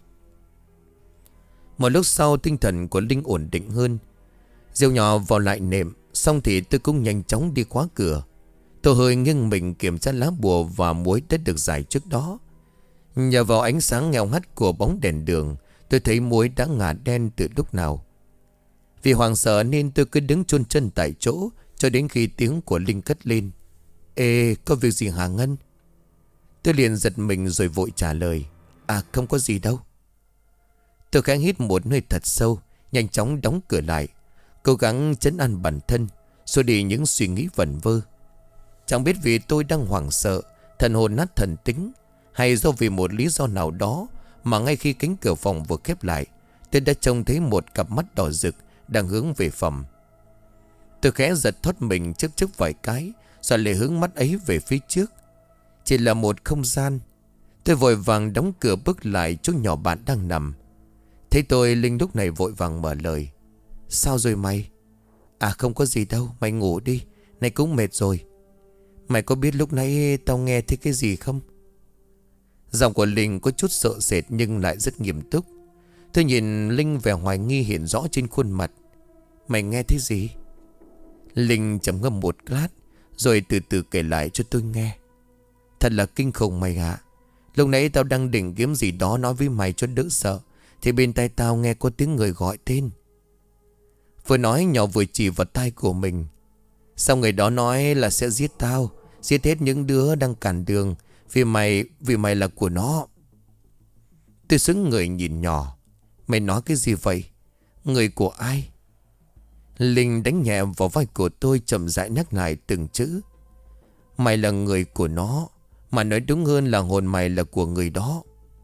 Một lúc sau tinh thần của Linh ổn định hơn, rượu nhỏ vào lại nệm. Xong thì tôi cũng nhanh chóng đi khóa cửa. Tôi hơi nghiêng mình kiểm tra lá bùa và muối đã được giải trước đó. Nhờ vào ánh sáng nghèo hắt của bóng đèn đường, tôi thấy muối đã ngả đen từ lúc nào. Vì hoảng sợ nên tôi cứ đứng chôn chân tại chỗ cho đến khi tiếng của Linh cất lên: Ê, có việc gì hả Ngân? Tôi liền giật mình rồi vội trả lời: À, không có gì đâu. Tôi khẽ hít một hơi thật sâu, nhanh chóng đóng cửa lại, cố gắng trấn an bản thân, xua đi những suy nghĩ vẩn vơ. Chẳng biết vì tôi đang hoảng sợ, thần hồn nát thần tính, hay do vì một lý do nào đó mà ngay khi cánh cửa phòng vừa khép lại, tôi đã trông thấy một cặp mắt đỏ rực đang hướng về phòng. Tôi khẽ giật thoát mình chớp chớp vài cái, rồi lại hướng mắt ấy về phía trước. Chỉ là một không gian. Tôi vội vàng đóng cửa bước lại chỗ nhỏ bạn đang nằm. Thấy tôi, Linh lúc này vội vàng mở lời: Sao rồi mày? À, không có gì đâu, mày ngủ đi, này cũng mệt rồi. Mày có biết lúc nãy tao nghe thấy cái gì không? Giọng của Linh có chút sợ sệt nhưng lại rất nghiêm túc. Tôi nhìn Linh, vẻ hoài nghi hiện rõ trên khuôn mặt. Mày nghe thấy gì? Linh trầm ngâm một lát rồi từ từ kể lại cho tôi nghe. Thật là kinh khủng mày ạ. Lúc nãy tao đang định kiếm gì đó nói với mày cho đỡ sợ, thì bên tai tao nghe có tiếng người gọi tên. Vừa nói nhỏ vừa chỉ vào tai của mình. Sao người đó nói là sẽ giết tao, giết hết những đứa đang cản đường, Vì mày, vì mày là của nó. Tôi sững người nhìn nhỏ. Mày nói cái gì vậy? Người của ai? Linh đánh nhẹ vào vai của tôi, chậm rãi nhắc lại từng chữ. Mày là người của nó, mà nói đúng hơn là hồn mày là của người đó.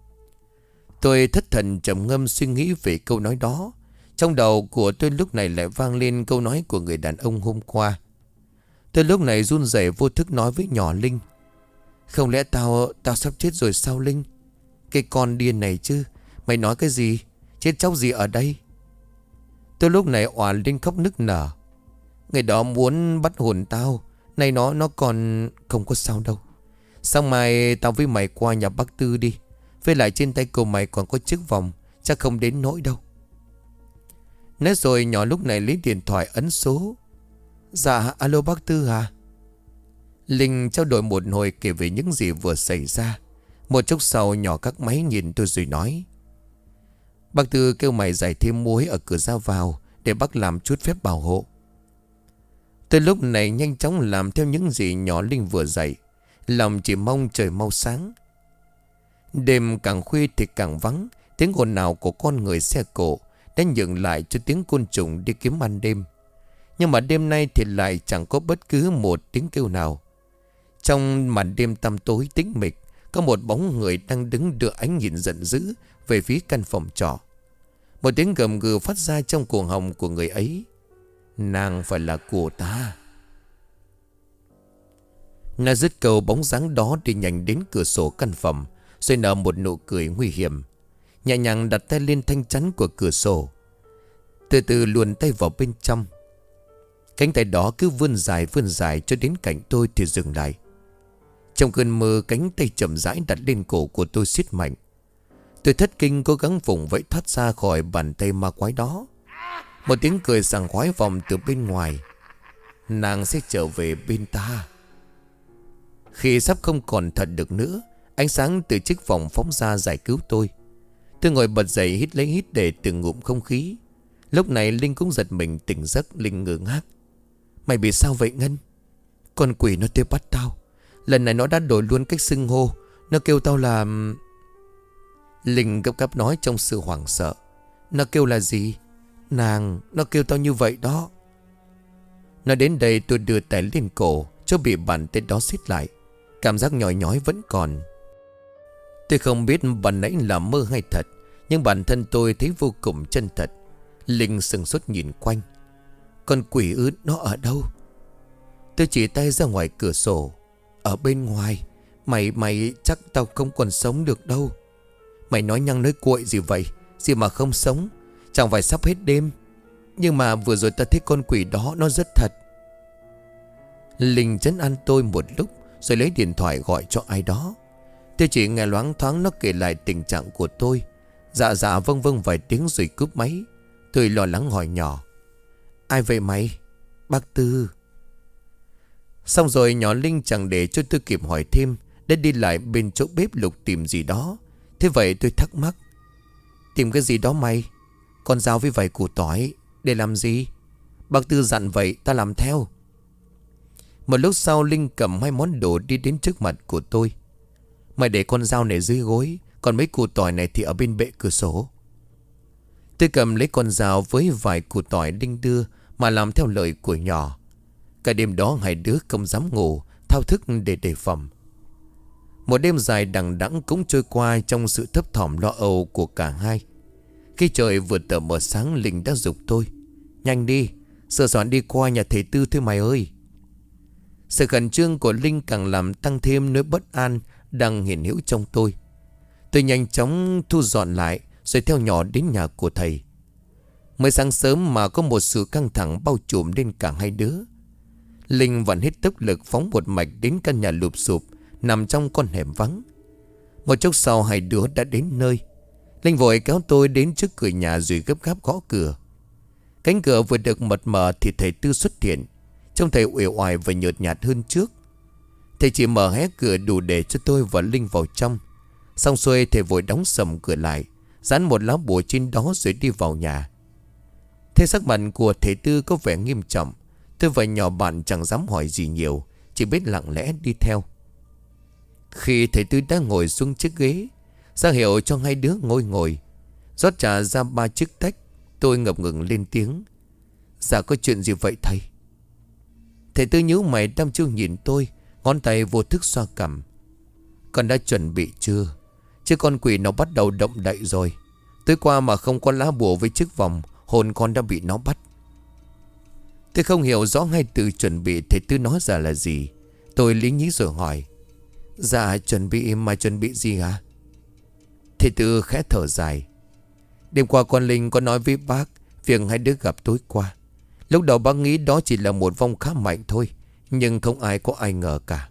Tôi thất thần trầm ngâm suy nghĩ về câu nói đó. Trong đầu của tôi lúc này lại vang lên câu nói của người đàn ông hôm qua. Tôi lúc này run rẩy vô thức nói với nhỏ Linh: Không lẽ tao Tao sắp chết rồi sao Linh? Cái con điên này chứ. Mày nói cái gì? Chết chóc gì ở đây? Tôi lúc này òa lên khóc nức nở. Người đó muốn bắt hồn tao. Này nó nó còn... Không có sao đâu. Xong mai tao với mày qua nhà bác Tư đi. Với lại trên tay của mày còn có chiếc vòng, chắc không đến nỗi đâu. Nói rồi nhỏ lúc này lấy điện thoại ấn số. Dạ alo bác Tư à? Linh trao đổi một hồi kể về những gì vừa xảy ra. Một chốc sau nhỏ các máy nhìn tôi rồi nói: Bác Tư kêu mày giải thêm muối ở cửa ra vào để bác làm chút phép bảo hộ. Tôi lúc này nhanh chóng làm theo những gì nhỏ Linh vừa dạy. Lòng chỉ mong trời mau sáng. Đêm càng khuya thì càng vắng. Tiếng ồn nào của con người xe cộ đã nhường lại cho tiếng côn trùng đi kiếm ăn đêm. Nhưng mà đêm nay thì lại chẳng có bất cứ một tiếng kêu nào. Trong màn đêm tăm tối tĩnh mịch, có một bóng người đang đứng đưa ánh nhìn giận dữ về phía căn phòng trọ. Một tiếng gầm gừ phát ra trong cuồng họng của người ấy. Nàng phải là của ta. Nga dứt câu, bóng dáng đó đi nhanh đến cửa sổ căn phòng, rồi nở một nụ cười nguy hiểm, nhẹ nhàng đặt tay lên thanh chắn của cửa sổ, từ từ luồn tay vào bên trong. Cánh tay đó cứ vươn dài vươn dài cho đến cạnh tôi thì dừng lại. Trong cơn mơ, cánh tay chậm rãi đặt lên cổ của tôi siết mạnh. Tôi thất kinh cố gắng vùng vẫy thoát ra khỏi bàn tay ma quái đó. Một tiếng cười sảng khoái vọng từ bên ngoài. Nàng sẽ trở về bên ta. Khi sắp không còn thật được nữa, ánh sáng từ chiếc vòng phóng ra giải cứu tôi. Tôi ngồi bật dậy hít lấy hít để từng ngụm không khí. Lúc này Linh cũng giật mình tỉnh giấc. Linh ngơ ngác: Mày bị sao vậy Ngân? Con quỷ nó tới bắt tao. Lần này nó đã đổi luôn cách xưng hô. Nó kêu tao là... Linh gấp gáp nói trong sự hoảng sợ: Nó kêu là gì? Nàng, nó kêu tao như vậy đó. Nói đến đây tôi đưa tay lên cổ, cho bị bàn tay đó siết lại. Cảm giác nhói nhói vẫn còn. Tôi không biết bạn nãy là mơ hay thật, nhưng bản thân tôi thấy vô cùng chân thật. Linh sừng sốt nhìn quanh: Con quỷ ư? Nó ở đâu? Tôi chỉ tay ra ngoài cửa sổ: Ở bên ngoài. Mày mày chắc tao không còn sống được đâu. Mày nói nhăng nói cuội gì vậy? Gì mà không sống? Chẳng phải sắp hết đêm. Nhưng mà vừa rồi ta thấy con quỷ đó nó rất thật. Linh trấn an tôi một lúc, rồi lấy điện thoại gọi cho ai đó. Tôi chỉ nghe loáng thoáng nó kể lại tình trạng của tôi. Dạ dạ vâng vâng vài tiếng rồi cúp máy. Tôi lo lắng hỏi nhỏ: Ai vậy mày? Bác Tư. Xong rồi nhỏ Linh chẳng để cho tôi kịp hỏi thêm, đã đi lại bên chỗ bếp lục tìm gì đó. Thế vậy tôi thắc mắc: Tìm cái gì đó mày? Con dao với vài củ tỏi. Để làm gì? Bác Tư dặn vậy ta làm theo. Một lúc sau Linh cầm hai món đồ đi đến trước mặt của tôi. Mày để con dao này dưới gối, còn mấy củ tỏi này thì ở bên bệ cửa sổ. Tôi cầm lấy con dao với vài củ tỏi Linh đưa mà làm theo lời của nhỏ. Cả đêm đó hai đứa không dám ngủ, thao thức để đề phòng. Một đêm dài đằng đẵng cũng trôi qua trong sự thấp thỏm lo âu của cả hai. Khi trời vừa tờ mờ sáng, Linh đã giục tôi: Nhanh đi, sửa soạn đi qua nhà thầy Tư thôi mày ơi. Sự khẩn trương của Linh càng làm tăng thêm nỗi bất an đang hiện hữu trong tôi. Tôi nhanh chóng thu dọn lại, rồi theo nhỏ đến nhà của thầy. Mới sáng sớm mà có một sự căng thẳng bao trùm lên cả hai đứa. Linh vẫn hết tốc lực phóng một mạch đến căn nhà lụp xụp nằm trong con hẻm vắng. Một chốc sau hai đứa đã đến nơi. Linh vội kéo tôi đến trước cửa nhà rồi gấp gáp gõ cửa. Cánh cửa vừa được mật mở thì thầy Tư xuất hiện. Trông thầy uể oải và nhợt nhạt hơn trước. Thầy chỉ mở hé cửa đủ để cho tôi và Linh vào trong. Xong xuôi thầy vội đóng sầm cửa lại, dán một lá bùa trên đó rồi đi vào nhà. Thế sắc mặt của thầy Tư có vẻ nghiêm trọng. Tôi và nhỏ bạn chẳng dám hỏi gì nhiều, chỉ biết lặng lẽ đi theo. Khi thầy Tư đã ngồi xuống chiếc ghế, ra hiệu cho hai đứa ngồi ngồi, rót trà ra ba chiếc tách, tôi ngập ngừng lên tiếng: Dạ có chuyện gì vậy thầy? Thầy Tư nhíu mày đăm chiêu nhìn tôi, ngón tay vô thức xoa cằm: Con đã chuẩn bị chưa? Chứ con quỷ nó bắt đầu động đậy rồi. Tối qua mà không có lá bùa với chiếc vòng, hồn con đã bị nó bắt. Tôi không hiểu rõ hai từ chuẩn bị thầy Tư nói ra là gì. Tôi lý nhí rồi hỏi: Dạ chuẩn bị mà chuẩn bị gì hả? Thầy Tư khẽ thở dài: Đêm qua con Linh có nói với bác việc hai đứa gặp tối qua. Lúc đầu bác nghĩ đó chỉ là một vong khá mạnh thôi, nhưng không ai có ai ngờ cả.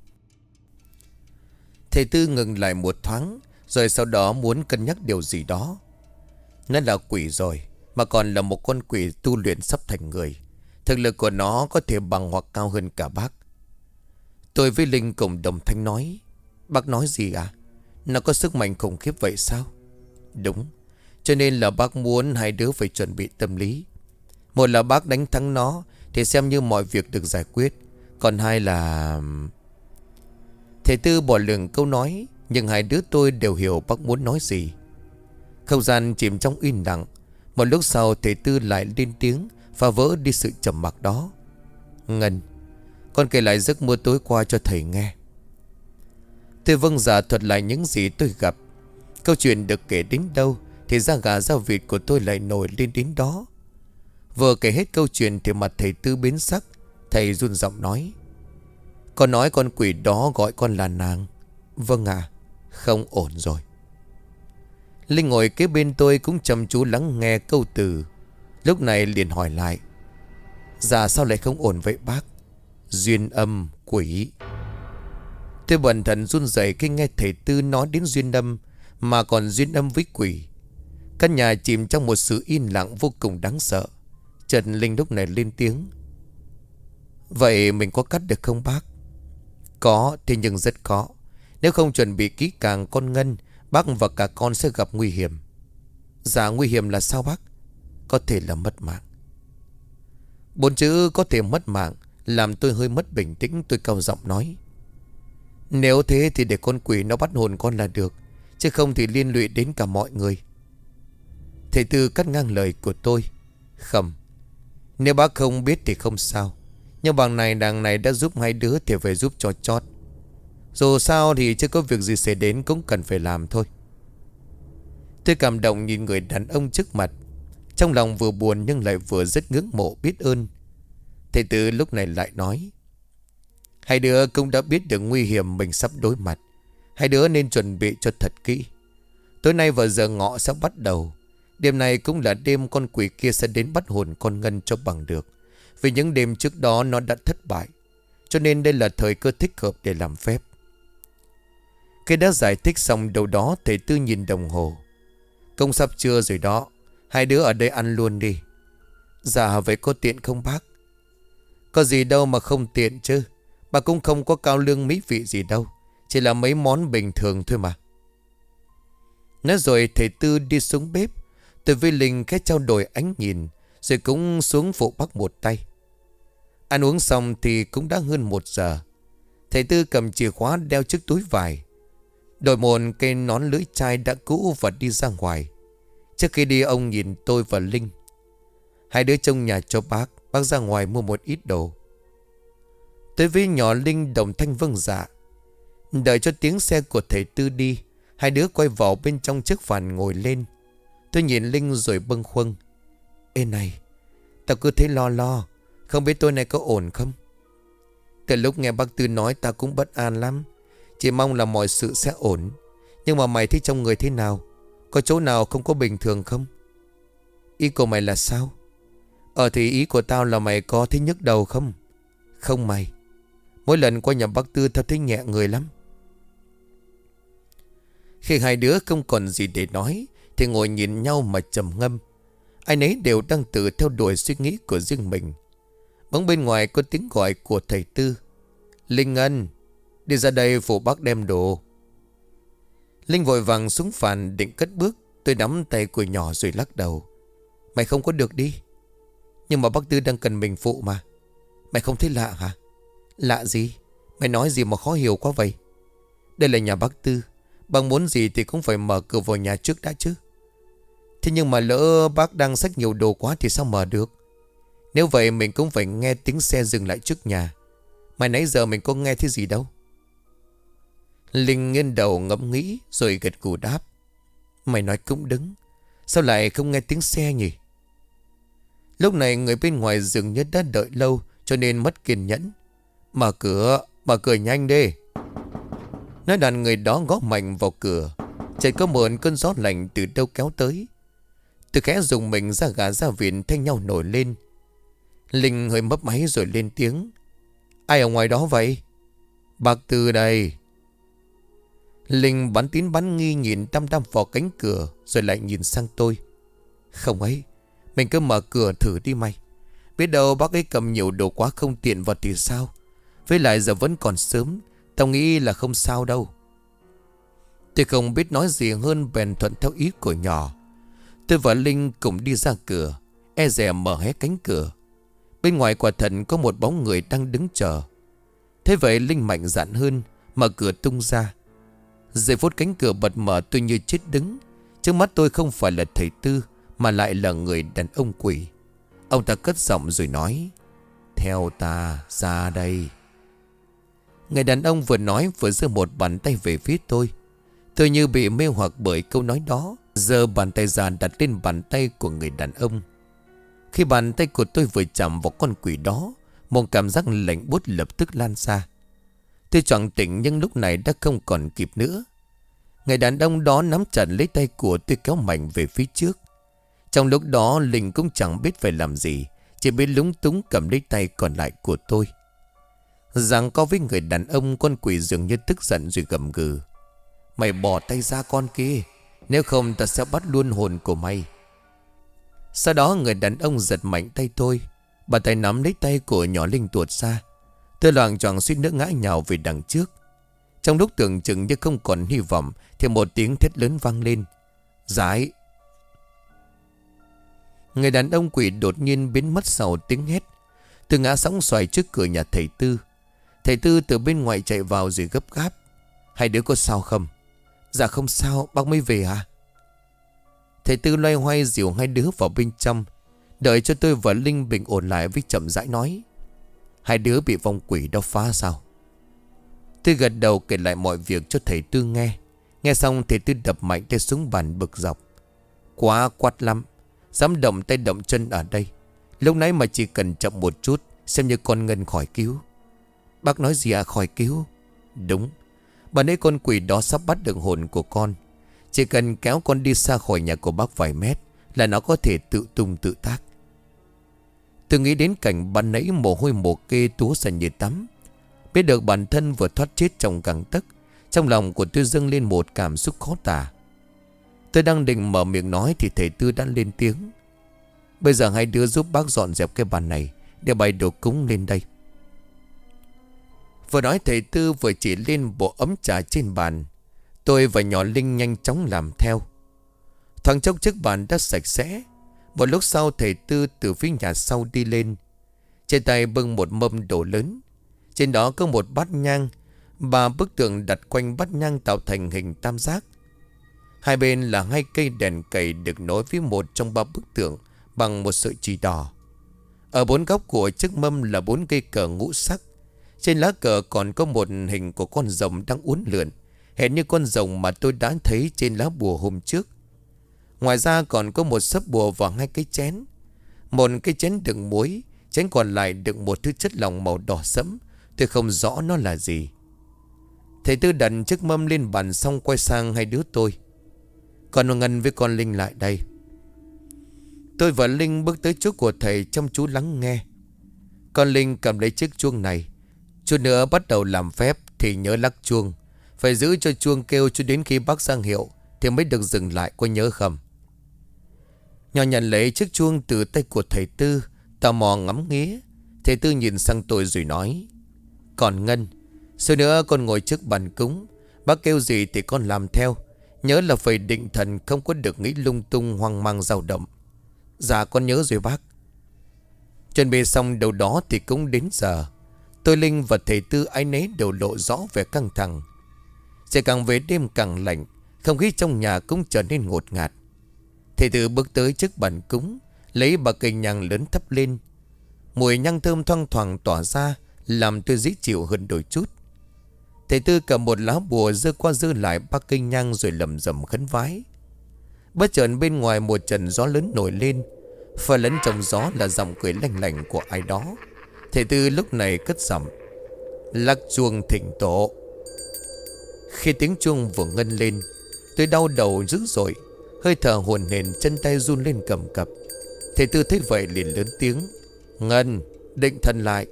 Thầy Tư ngừng lại một thoáng, rồi sau đó muốn cân nhắc điều gì đó. Nó là quỷ rồi, mà còn là một con quỷ tu luyện sắp thành người. Thực lực của nó có thể bằng hoặc cao hơn cả bác. Tôi với Linh cùng đồng thanh nói. Bác nói gì à? Nó có sức mạnh khủng khiếp vậy sao? Đúng. Cho nên là bác muốn hai đứa phải chuẩn bị tâm lý. Một là bác đánh thắng nó thì xem như mọi việc được giải quyết. Còn hai là... Thầy Tư bỏ lửng câu nói, nhưng hai đứa tôi đều hiểu bác muốn nói gì. Không gian chìm trong im lặng. Một lúc sau thầy Tư lại lên tiếng, phá vỡ đi sự trầm mặc đó. Ngân, con kể lại giấc mơ tối qua cho thầy nghe. Tôi vâng dạ thuật lại những gì tôi gặp. Câu chuyện được kể đến đâu thì da gà da vịt của tôi lại nổi lên đến đó. Vừa kể hết câu chuyện thì mặt thầy Tư biến sắc. Thầy run giọng nói. Con nói con quỷ đó gọi con là nàng. Vâng à. Không ổn rồi. Linh ngồi kế bên tôi cũng chăm chú lắng nghe câu từ. Lúc này liền hỏi lại. Dạ sao lại không ổn vậy bác? Duyên âm quỷ. Tôi bần thần run rẩy khi nghe thầy Tư nói đến duyên âm, mà còn duyên âm với quỷ. Căn nhà chìm trong một sự yên lặng vô cùng đáng sợ. Trần Linh lúc này lên tiếng. Vậy mình có cắt được không bác? Có, thế nhưng rất khó. Nếu không chuẩn bị kỹ càng con Ngân, bác và cả con sẽ gặp nguy hiểm. Dạ nguy hiểm là sao bác? Có thể là mất mạng. Bốn chữ có thể mất mạng làm tôi hơi mất bình tĩnh. Tôi cao giọng nói. Nếu thế thì để con quỷ nó bắt hồn con là được, chứ không thì liên lụy đến cả mọi người. Thầy Tư cắt ngang lời của tôi. Không, nếu bác không biết thì không sao, nhưng bằng này đằng này đã giúp hai đứa thì phải giúp cho chót. Dù sao thì chưa có việc gì xảy đến cũng cần phải làm thôi. Tôi cảm động nhìn người đàn ông trước mặt, trong lòng vừa buồn nhưng lại vừa rất ngưỡng mộ biết ơn. Thầy Tư lúc này lại nói. Hai đứa cũng đã biết được nguy hiểm mình sắp đối mặt. Hai đứa nên chuẩn bị cho thật kỹ. Tối nay vào giờ ngọ sẽ bắt đầu. Đêm này cũng là đêm con quỷ kia sẽ đến bắt hồn con Ngân cho bằng được. Vì những đêm trước đó nó đã thất bại. Cho nên đây là thời cơ thích hợp để làm phép. Khi đã giải thích xong đâu đó, thầy Tư nhìn đồng hồ. Công sắp trưa rồi đó. Hai đứa ở đây ăn luôn đi. Dạ vậy có tiện không bác? Có gì đâu mà không tiện chứ. Bà cũng không có cao lương mỹ vị gì đâu. Chỉ là mấy món bình thường thôi mà. Nói rồi thầy Tư đi xuống bếp. Tôi với Linh khẽ trao đổi ánh nhìn, rồi cũng xuống phụ bác một tay. Ăn uống xong thì cũng đã hơn một giờ. Thầy Tư cầm chìa khóa đeo chiếc túi vải, đội một cây nón lưỡi chai đã cũ và đi ra ngoài. Trước khi đi ông nhìn tôi và Linh. Hai đứa trông nhà cho bác. Bác ra ngoài mua một ít đồ. Tôi với nhỏ Linh đồng thanh vâng dạ. Đợi cho tiếng xe của thầy Tư đi, hai đứa quay vào bên trong chiếc phản ngồi lên. Tôi nhìn Linh rồi bâng khuâng. Ê này, tao cứ thấy lo lo, không biết tối nay có ổn không? Từ lúc nghe bác Tư nói tao cũng bất an lắm. Chỉ mong là mọi sự sẽ ổn. Nhưng mà mày thấy trong người thế nào? Có chỗ nào không có bình thường không? Ý của mày là sao? Ờ thì ý của tao là mày có thấy nhức đầu không? Không mày. Mỗi lần qua nhà bác Tư tao thấy nhẹ người lắm. Khi hai đứa không còn gì để nói thì ngồi nhìn nhau mà trầm ngâm. Ai nấy đều đang tự theo đuổi suy nghĩ của riêng mình. Bỗng bên ngoài có tiếng gọi của thầy Tư. Linh Ngân, đi ra đây phụ bác đem đồ. Linh vội vàng xuống phàn định cất bước. Tôi nắm tay của nhỏ rồi lắc đầu. Mày không có được đi. Nhưng mà bác Tư đang cần mình phụ mà. Mày không thấy lạ hả? Lạ gì? Mày nói gì mà khó hiểu quá vậy? Đây là nhà bác Tư. Bác muốn gì thì cũng phải mở cửa vào nhà trước đã chứ. Thế nhưng mà lỡ bác đang xách nhiều đồ quá thì sao mở được? Nếu vậy mình cũng phải nghe tiếng xe dừng lại trước nhà. Mà nãy giờ mình có nghe thấy gì đâu. Linh nghiêng đầu ngẫm nghĩ rồi gật gù đáp. Mày nói cũng đúng. Sao lại không nghe tiếng xe nhỉ? Lúc này người bên ngoài dường như đã đợi lâu cho nên mất kiên nhẫn. Mở cửa, mở cửa nhanh đi. Nói đàn người đó gõ mạnh vào cửa. Chợt có một cơn gió lạnh từ đâu kéo tới. Tôi khẽ dùng mình ra gà ra vịn thay nhau nổi lên. Linh hơi mấp máy rồi lên tiếng. Ai ở ngoài đó vậy? Bác Tư đây. Linh bắn tín bắn nghi nhìn đăm đăm vào cánh cửa rồi lại nhìn sang tôi. Không ấy, mình cứ mở cửa thử đi mày. Biết đâu bác ấy cầm nhiều đồ quá không tiện vào thì sao. Với lại giờ vẫn còn sớm, tao nghĩ là không sao đâu. Tôi không biết nói gì hơn, bèn thuận theo ý của nhỏ. Tôi và Linh cùng đi ra cửa, e dè mở hé cánh cửa. Bên ngoài quả thật có một bóng người đang đứng chờ. Thế vậy Linh mạnh dạn hơn, mở cửa tung ra. Giây phút cánh cửa bật mở, tôi như chết đứng. Trước mắt tôi không phải là thầy Tư, mà lại là người đàn ông quỷ. Ông ta cất giọng rồi nói: theo ta ra đây. Người đàn ông vừa nói vừa giơ một bàn tay về phía tôi. Tôi như bị mê hoặc bởi câu nói đó, giơ bàn tay ra đặt lên bàn tay của người đàn ông. Khi bàn tay của tôi vừa chạm vào con quỷ đó, một cảm giác lạnh buốt lập tức lan ra. Tôi choàng tỉnh nhưng lúc này đã không còn kịp nữa. Người đàn ông đó nắm chặt lấy tay của tôi kéo mạnh về phía trước. Trong lúc đó Linh cũng chẳng biết phải làm gì, chỉ biết lúng túng cầm lấy tay còn lại của tôi. Giằng co với người đàn ông, con quỷ dường như tức giận rồi gầm gừ: mày bỏ tay ra con kia, nếu không ta sẽ bắt luôn hồn của mày. Sau đó người đàn ông giật mạnh tay tôi. Bàn tay nắm lấy tay của nhỏ Linh tuột ra. Tôi loạng choạng suýt nữa ngã nhào về đằng trước. Trong lúc tưởng chừng như không còn hy vọng thì một tiếng thét lớn vang lên: giải! Người đàn ông quỷ đột nhiên biến mất sau tiếng hét. Tôi ngã sóng xoài trước cửa nhà thầy Tư. Thầy Tư từ bên ngoài chạy vào rồi gấp gáp: hai đứa có sao không? Dạ không sao, bác mới về à? Thầy Tư loay hoay dìu hai đứa vào bên trong, đợi cho tôi và Linh bình ổn lại với chậm rãi nói: hai đứa bị vong quỷ đó phá sao? Tôi gật đầu kể lại mọi việc cho thầy Tư nghe. Nghe xong thầy Tư đập mạnh tay xuống bàn bực dọc: quá quát lắm, dám động tay động chân ở đây. Lúc nãy mà chỉ cần chậm một chút, xem như con Ngân khỏi cứu. Bác nói gì à, khỏi cứu? Đúng, bà nãy con quỷ đó sắp bắt được hồn của con. Chỉ cần kéo con đi xa khỏi nhà của bác vài mét là nó có thể tự tung tự tác. Tôi nghĩ đến cảnh ban nãy mồ hôi mồ kê túa ra như tắm. Biết được bản thân vừa thoát chết trong gang tấc, trong lòng của tôi dâng lên một cảm xúc khó tả. Tôi đang định mở miệng nói thì thầy Tư đã lên tiếng: bây giờ hai đứa giúp bác dọn dẹp cái bàn này để bày đồ cúng lên đây. Vừa nói thầy Tư vừa chỉ lên bộ ấm trà trên bàn. Tôi và nhỏ Linh nhanh chóng làm theo. Thoáng chốc chiếc bàn đã sạch sẽ. Một lúc sau thầy Tư từ phía nhà sau đi lên. Trên tay bưng một mâm đồ lớn. Trên đó có một bát nhang. Ba bức tượng đặt quanh bát nhang tạo thành hình tam giác. Hai bên là hai cây đèn cầy được nối với một trong ba bức tượng bằng một sợi chỉ đỏ. Ở bốn góc của chiếc mâm là bốn cây cờ ngũ sắc. Trên lá cờ còn có một hình của con rồng đang uốn lượn, hệt như con rồng mà tôi đã thấy trên lá bùa hôm trước. Ngoài ra còn có một sấp bùa và hai cái chén. Một cái chén đựng muối, chén còn lại đựng một thứ chất lỏng màu đỏ sẫm. Tôi không rõ nó là gì. Thầy Tư đặt chiếc mâm lên bàn xong quay sang hai đứa tôi: con Ngân với con Linh lại đây. Tôi và Linh bước tới chỗ của thầy chăm chú lắng nghe. Con Linh cầm lấy chiếc chuông này. Chút nữa bắt đầu làm phép thì nhớ lắc chuông. Phải giữ cho chuông kêu cho đến khi bác sang hiệu thì mới được dừng lại, có nhớ không? Nhỏ nhận lấy chiếc chuông từ tay của thầy Tư, tò mò ngắm nghía. Thầy Tư nhìn sang tôi rồi nói: còn Ngân, xưa nữa con ngồi trước bàn cúng, bác kêu gì thì con làm theo. Nhớ là phải định thần, không có được nghĩ lung tung hoang mang dao động. Dạ con nhớ rồi bác. Chuẩn bị xong đâu đó thì cũng đến giờ. Tôi, Linh và thầy Tư ai nấy đều lộ rõ vẻ căng thẳng. Sẽ càng về đêm càng lạnh, không khí trong nhà cũng trở nên ngột ngạt. Thầy Tư bước tới trước bàn cúng, lấy bà cây nhang lớn thắp lên. Mùi nhang thơm thoang thoảng tỏa ra, làm tôi dễ chịu hơn đôi chút. Thầy Tư cầm một lá bùa giơ qua giơ lại ba cây nhang rồi lầm rầm khấn vái. Bất chợt bên ngoài một trận gió lớn nổi lên, pha lẫn trong gió là giọng cười lanh lảnh của ai đó. Thầy Tư lúc này cất giọng: lắc chuông thỉnh tổ. Khi tiếng chuông vừa ngân lên, tôi đau đầu dữ dội, hơi thở hổn hển, chân tay run lên cầm cập. Thầy Tư thấy vậy liền lớn tiếng: Ngân, định thần lại.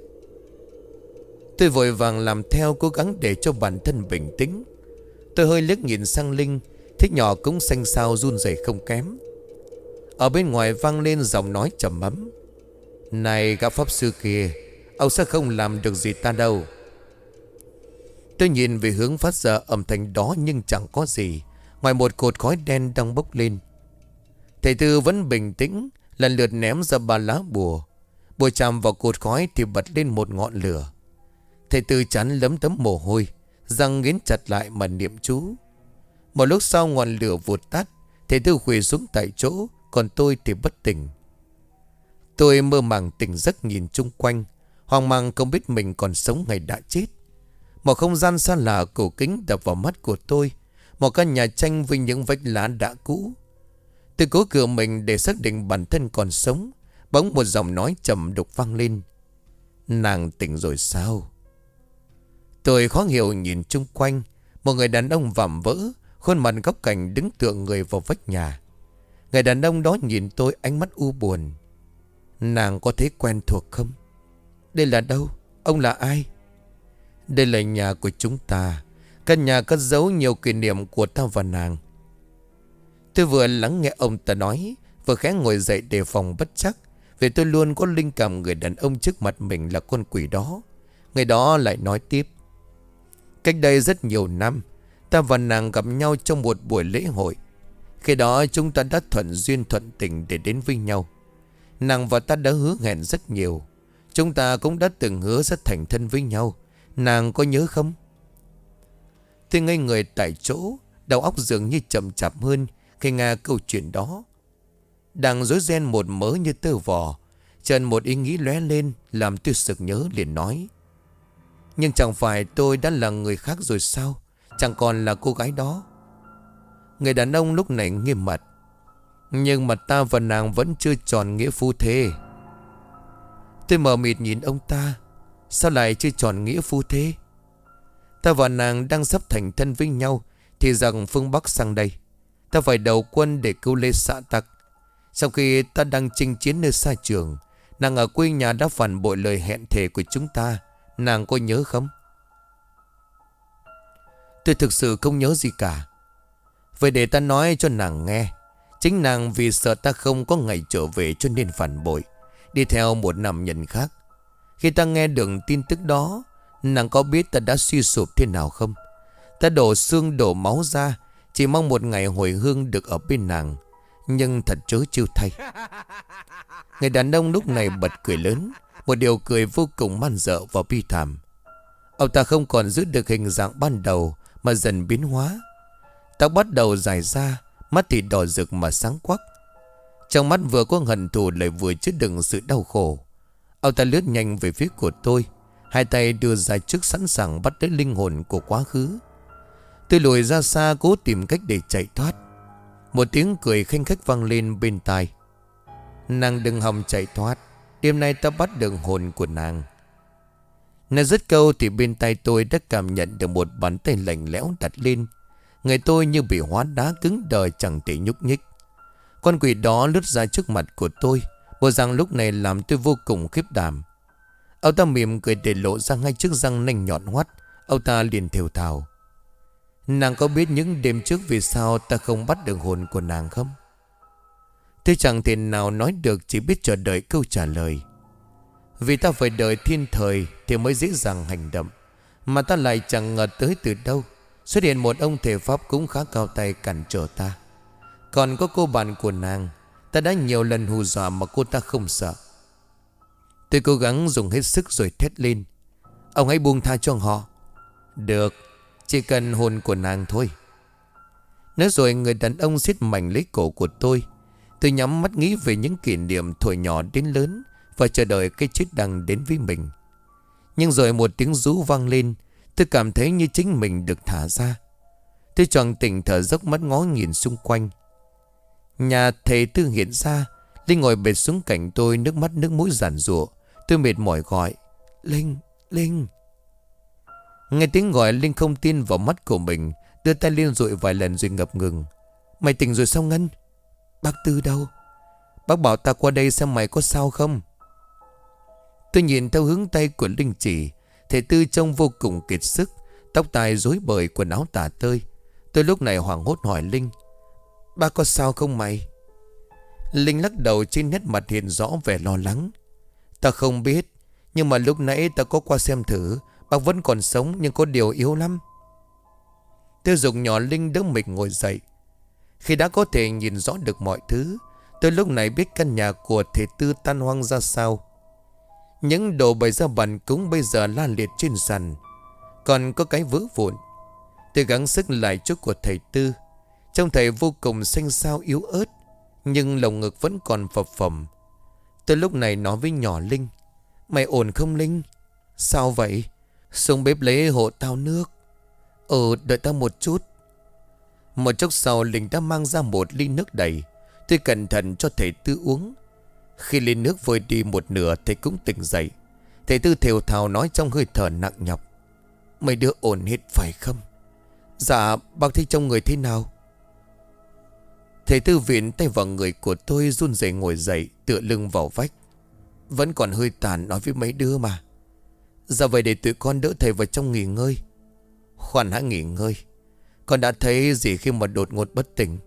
Tôi vội vàng làm theo, cố gắng để cho bản thân bình tĩnh. Tôi hơi liếc nhìn sang Linh, thích nhỏ cũng xanh xao run rẩy không kém. Ở bên ngoài vang lên giọng nói trầm ấm: Này các pháp sư kia, ông sẽ không làm được gì ta đâu. Tôi nhìn về hướng phát ra âm thanh đó, nhưng chẳng có gì ngoài một cột khói đen đang bốc lên. Thầy Tư vẫn bình tĩnh, lần lượt ném ra ba lá bùa. Bùa chạm vào cột khói thì bật lên một ngọn lửa. Thầy Tư chán lấm tấm mồ hôi, răng nghiến chặt lại mà niệm chú. Một lúc sau ngọn lửa vụt tắt. Thầy Tư khuỵu xuống tại chỗ, còn tôi thì bất tỉnh. Tôi mơ màng tỉnh giấc nhìn chung quanh, hoang mang không biết mình còn sống hay đã chết. Một không gian xa lạ cổ kính đập vào mắt của tôi. Một căn nhà tranh với những vách lá đã cũ. Tôi cố cựa mình để xác định bản thân còn sống. Bỗng một giọng nói trầm đục vang lên. Nàng tỉnh rồi sao? Tôi khó hiểu nhìn chung quanh. Một người đàn ông vạm vỡ, khuôn mặt góc cạnh đứng tựa người vào vách nhà. Người đàn ông đó nhìn tôi ánh mắt u buồn. Nàng có thấy quen thuộc không? Đây là đâu? Ông là ai? Đây là nhà của chúng ta. Căn nhà cất giấu nhiều kỷ niệm của ta và nàng. Tôi vừa lắng nghe ông ta nói, vừa khẽ ngồi dậy đề phòng bất chắc. Vì tôi luôn có linh cảm người đàn ông trước mặt mình là con quỷ đó. Người đó lại nói tiếp. Cách đây rất nhiều năm, ta và nàng gặp nhau trong một buổi lễ hội. Khi đó chúng ta đã thuận duyên thuận tình để đến với nhau. Nàng và ta đã hứa hẹn rất nhiều. Chúng ta cũng đã từng hứa rất thành thân với nhau. Nàng có nhớ không? Tôi ngây người tại chỗ, đầu óc dường như chậm chạp hơn khi nghe câu chuyện đó. Đang rối ren một mớ như tơ vò, chợt một ý nghĩ lóe lên làm tôi sực nhớ liền nói. Nhưng chẳng phải tôi đã là người khác rồi sao? Chẳng còn là cô gái đó. Người đàn ông lúc này nghiêm mặt. Nhưng mà ta và nàng vẫn chưa tròn nghĩa phu thê. Tôi mờ mịt nhìn ông ta. Sao lại chưa tròn nghĩa phu thê? Ta và nàng đang sắp thành thân với nhau thì rằng phương Bắc sang đây. Ta phải đầu quân để cứu Lê Xã Tắc. Sau khi ta đang chinh chiến nơi xa trường, nàng ở quê nhà đã phản bội lời hẹn thề của chúng ta. Nàng có nhớ không? Tôi thực sự không nhớ gì cả. Vậy để ta nói cho nàng nghe. Chính nàng vì sợ ta không có ngày trở về cho nên phản bội, đi theo một nam nhân khác. Khi ta nghe được tin tức đó, nàng có biết ta đã suy sụp thế nào không? Ta đổ xương đổ máu ra, chỉ mong một ngày hồi hương được ở bên nàng. Nhưng thật trớ trêu thay. Người đàn ông lúc này bật cười lớn, một điều cười vô cùng man dợ và bi thảm. Ông ta không còn giữ được hình dạng ban đầu mà dần biến hóa. Tóc bắt đầu dài ra, mắt thì đỏ rực mà sáng quắc. Trong mắt vừa có hận thù lại vừa chứa đựng sự đau khổ. Ông ta lướt nhanh về phía của tôi, hai tay đưa ra trước sẵn sàng bắt lấy linh hồn của quá khứ. Tôi lùi ra xa cố tìm cách để chạy thoát. Một tiếng cười khanh khách vang lên bên tai. Nàng đừng hòng chạy thoát, đêm nay ta bắt được hồn của nàng. Nói dứt câu thì bên tay tôi đã cảm nhận được một bàn tay lạnh lẽo đặt lên. Người tôi như bị hóa đá cứng đờ chẳng thể nhúc nhích. Con quỷ đó lướt ra trước mặt của tôi, bộ dạng lúc này làm tôi vô cùng khiếp đảm. Ông ta mỉm cười để lộ ra ngay chiếc răng nanh nhọn hoắt. Ông ta liền thều thào. Nàng có biết những đêm trước vì sao ta không bắt được hồn của nàng không? Tôi chẳng thể nào nói được, chỉ biết chờ đợi câu trả lời. Vì ta phải đợi thiên thời thì mới dễ dàng hành động, mà ta lại chẳng ngờ tới từ đâu xuất hiện một ông thể pháp cũng khá cao tay cản trở ta. Còn có cô bạn của nàng, ta đã nhiều lần hù dọa mà cô ta không sợ. Tôi cố gắng dùng hết sức rồi thét lên. Ông hãy buông tha cho họ. Được, chỉ cần hồn của nàng thôi. Nói rồi người đàn ông siết mạnh lấy cổ của tôi. Tôi nhắm mắt nghĩ về những kỷ niệm thuở nhỏ đến lớn và chờ đợi cái chết đang đến với mình. Nhưng rồi một tiếng rú vang lên. Tôi cảm thấy như chính mình được thả ra. Tôi choàng tỉnh thở dốc mắt ngó nhìn xung quanh. Nhà thầy Tư hiện ra. Linh ngồi bệt xuống cạnh tôi, nước mắt nước mũi giàn giụa. Tôi mệt mỏi gọi. Linh, Linh. Nghe tiếng gọi, Linh không tin vào mắt của mình, đưa tay lên dụi vài lần rồi ngập ngừng. Mày tỉnh rồi sao Ngân? Bác Tư đâu? Bác bảo ta qua đây xem mày có sao không. Tôi nhìn theo hướng tay của Linh chỉ. Thầy Tư trông vô cùng kiệt sức, tóc tai rối bời, quần áo tả tơi. Tôi lúc này hoảng hốt hỏi Linh. Bác có sao không mày? Linh lắc đầu, trên nét mặt hiện rõ vẻ lo lắng. Ta không biết, nhưng mà lúc nãy ta có qua xem thử. Bác vẫn còn sống nhưng có điều yếu lắm. Tôi dùng nhỏ Linh đỡ mình ngồi dậy. Khi đã có thể nhìn rõ được mọi thứ, tôi lúc này biết căn nhà của thầy Tư tan hoang ra sao. Những đồ bày ra bàn cúng bây giờ la liệt trên sàn, còn có cái vỡ vụn. Tôi gắng sức lại chỗ của thầy Tư. Trông thầy vô cùng xanh xao yếu ớt, nhưng lồng ngực vẫn còn phập phồng. Tôi lúc này nói với nhỏ Linh: Mày ổn không Linh? Sao vậy? Xuống bếp lấy hộ tao nước. Ừ, đợi tao một chút. Một chốc sau Linh đã mang ra một ly nước đầy. Tôi cẩn thận cho thầy Tư uống. Khi ly nước vơi đi một nửa, thầy cũng tỉnh dậy. Thầy Tư thều thào nói trong hơi thở nặng nhọc: Mấy đứa ổn hết phải không? Dạ, bác thấy trong người thế nào? Thầy Tư viện tay vào người của tôi, run rẩy ngồi dậy, tựa lưng vào vách. Vẫn còn hơi tàn, nói với mấy đứa mà. Dạ vậy để tụi con đỡ thầy vào trong nghỉ ngơi. Khoan hãy nghỉ ngơi. Con đã thấy gì khi mà đột ngột bất tỉnh?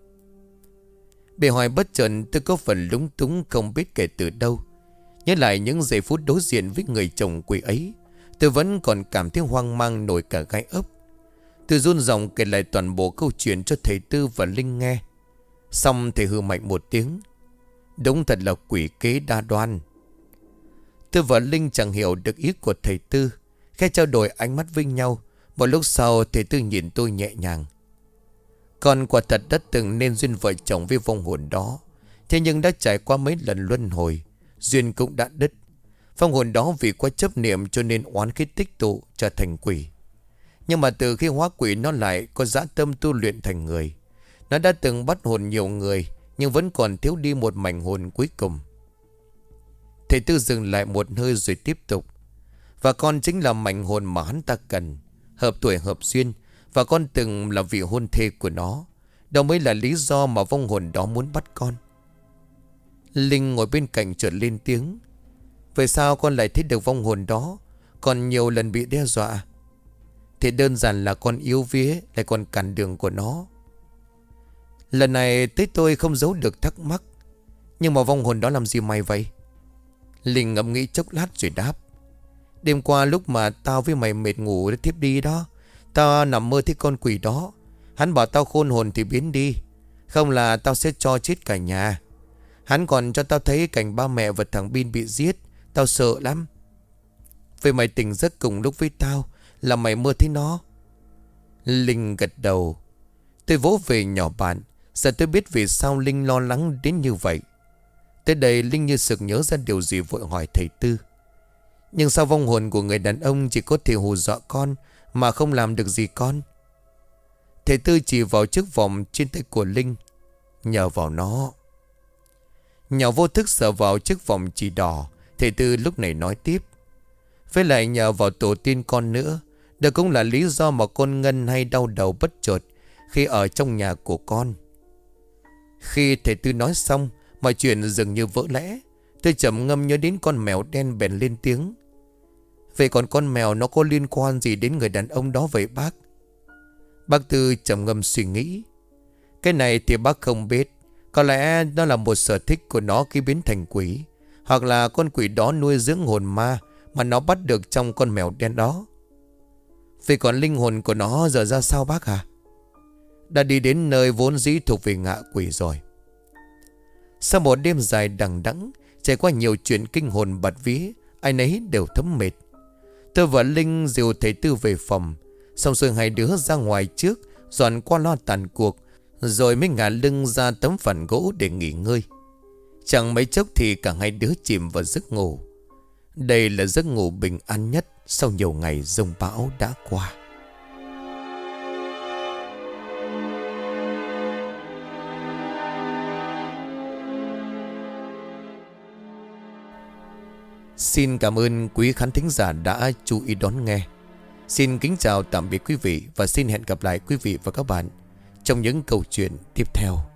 Bị hỏi bất chợt, tôi có phần lúng túng không biết kể từ đâu. Nhớ lại những giây phút đối diện với người chồng quỷ ấy, tôi vẫn còn cảm thấy hoang mang nổi cả gai ốc. Tôi run giọng kể lại toàn bộ câu chuyện cho thầy Tư và Linh nghe. Xong thầy hừ mạnh một tiếng: Đúng thật là quỷ kế đa đoan. Tôi và Linh chẳng hiểu được ý của thầy Tư. Khi trao đổi ánh mắt với nhau, một lúc sau thầy Tư nhìn tôi nhẹ nhàng: Con quả thật đã từng nên duyên vợ chồng với vong hồn đó. Thế nhưng đã trải qua mấy lần luân hồi, duyên cũng đã đứt. Vong hồn đó vì quá chấp niệm cho nên oán khí tích tụ trở thành quỷ. Nhưng mà từ khi hóa quỷ, nó lại có dã tâm tu luyện thành người. Nó đã từng bắt hồn nhiều người, nhưng vẫn còn thiếu đi một mảnh hồn cuối cùng. Thầy Tư dừng lại một hơi rồi tiếp tục: Và con chính là mảnh hồn mà hắn ta cần, hợp tuổi hợp duyên. Và con từng là vị hôn thê của nó. Đó mới là lý do mà vong hồn đó muốn bắt con. Linh ngồi bên cạnh chợt lên tiếng: Vậy sao con lại thích được vong hồn đó? Còn nhiều lần bị đe dọa. Thì đơn giản là con yếu vía, lại còn cản đường của nó. Lần này tới tôi không giấu được thắc mắc: Nhưng mà vong hồn đó làm gì mày vậy? Linh ngẫm nghĩ chốc lát rồi đáp: Đêm qua lúc mà tao với mày mệt ngủ để thiếp đi đó, tao nằm mơ thấy con quỷ đó. Hắn bảo tao khôn hồn thì biến đi, không là tao sẽ cho chết cả nhà. Hắn còn cho tao thấy cảnh ba mẹ và thằng Bin bị giết. Tao sợ lắm. Vậy mày tỉnh giấc cùng lúc với tao là mày mơ thấy nó? Linh gật đầu. Tôi vỗ về nhỏ bạn. Giờ tôi biết vì sao Linh lo lắng đến như vậy. Tới đây Linh như sực nhớ ra điều gì, vội hỏi thầy Tư: Nhưng sao vong hồn của người đàn ông chỉ có thể hù dọa con mà không làm được gì con? Thầy Tư chỉ vào chiếc vòng trên tay của Linh: Nhờ vào nó. Nhỏ vô thức sờ vào chiếc vòng chỉ đỏ. Thầy Tư lúc này nói tiếp: Với lại nhờ vào tổ tiên con nữa. Đó cũng là lý do mà con Ngân hay đau đầu bất chợt khi ở trong nhà của con. Khi thầy Tư nói xong, mọi chuyện dường như vỡ lẽ. Tôi trầm ngâm nhớ đến con mèo đen bèn lên tiếng: Vậy còn con mèo nó có liên quan gì đến người đàn ông đó vậy bác? Bác Tư trầm ngâm suy nghĩ: Cái này thì bác không biết. Có lẽ nó là một sở thích của nó khi biến thành quỷ. Hoặc là con quỷ đó nuôi dưỡng hồn ma mà nó bắt được trong con mèo đen đó. Vậy còn linh hồn của nó giờ ra sao bác hả? Đã đi đến nơi vốn dĩ thuộc về ngạ quỷ rồi. Sau một đêm dài đằng đẵng, trải qua nhiều chuyện kinh hồn bạt vía, ai nấy đều thấm mệt. Tôi và Linh dìu thầy Tư về phòng. Xong rồi hai đứa ra ngoài trước, dọn qua lo tàn cuộc, rồi mới ngả lưng ra tấm phản gỗ để nghỉ ngơi. Chẳng mấy chốc thì cả hai đứa chìm vào giấc ngủ. Đây là giấc ngủ bình an nhất sau nhiều ngày giông bão đã qua. Xin cảm ơn quý khán thính giả đã chú ý đón nghe. Xin kính chào tạm biệt quý vị và xin hẹn gặp lại quý vị và các bạn trong những câu chuyện tiếp theo.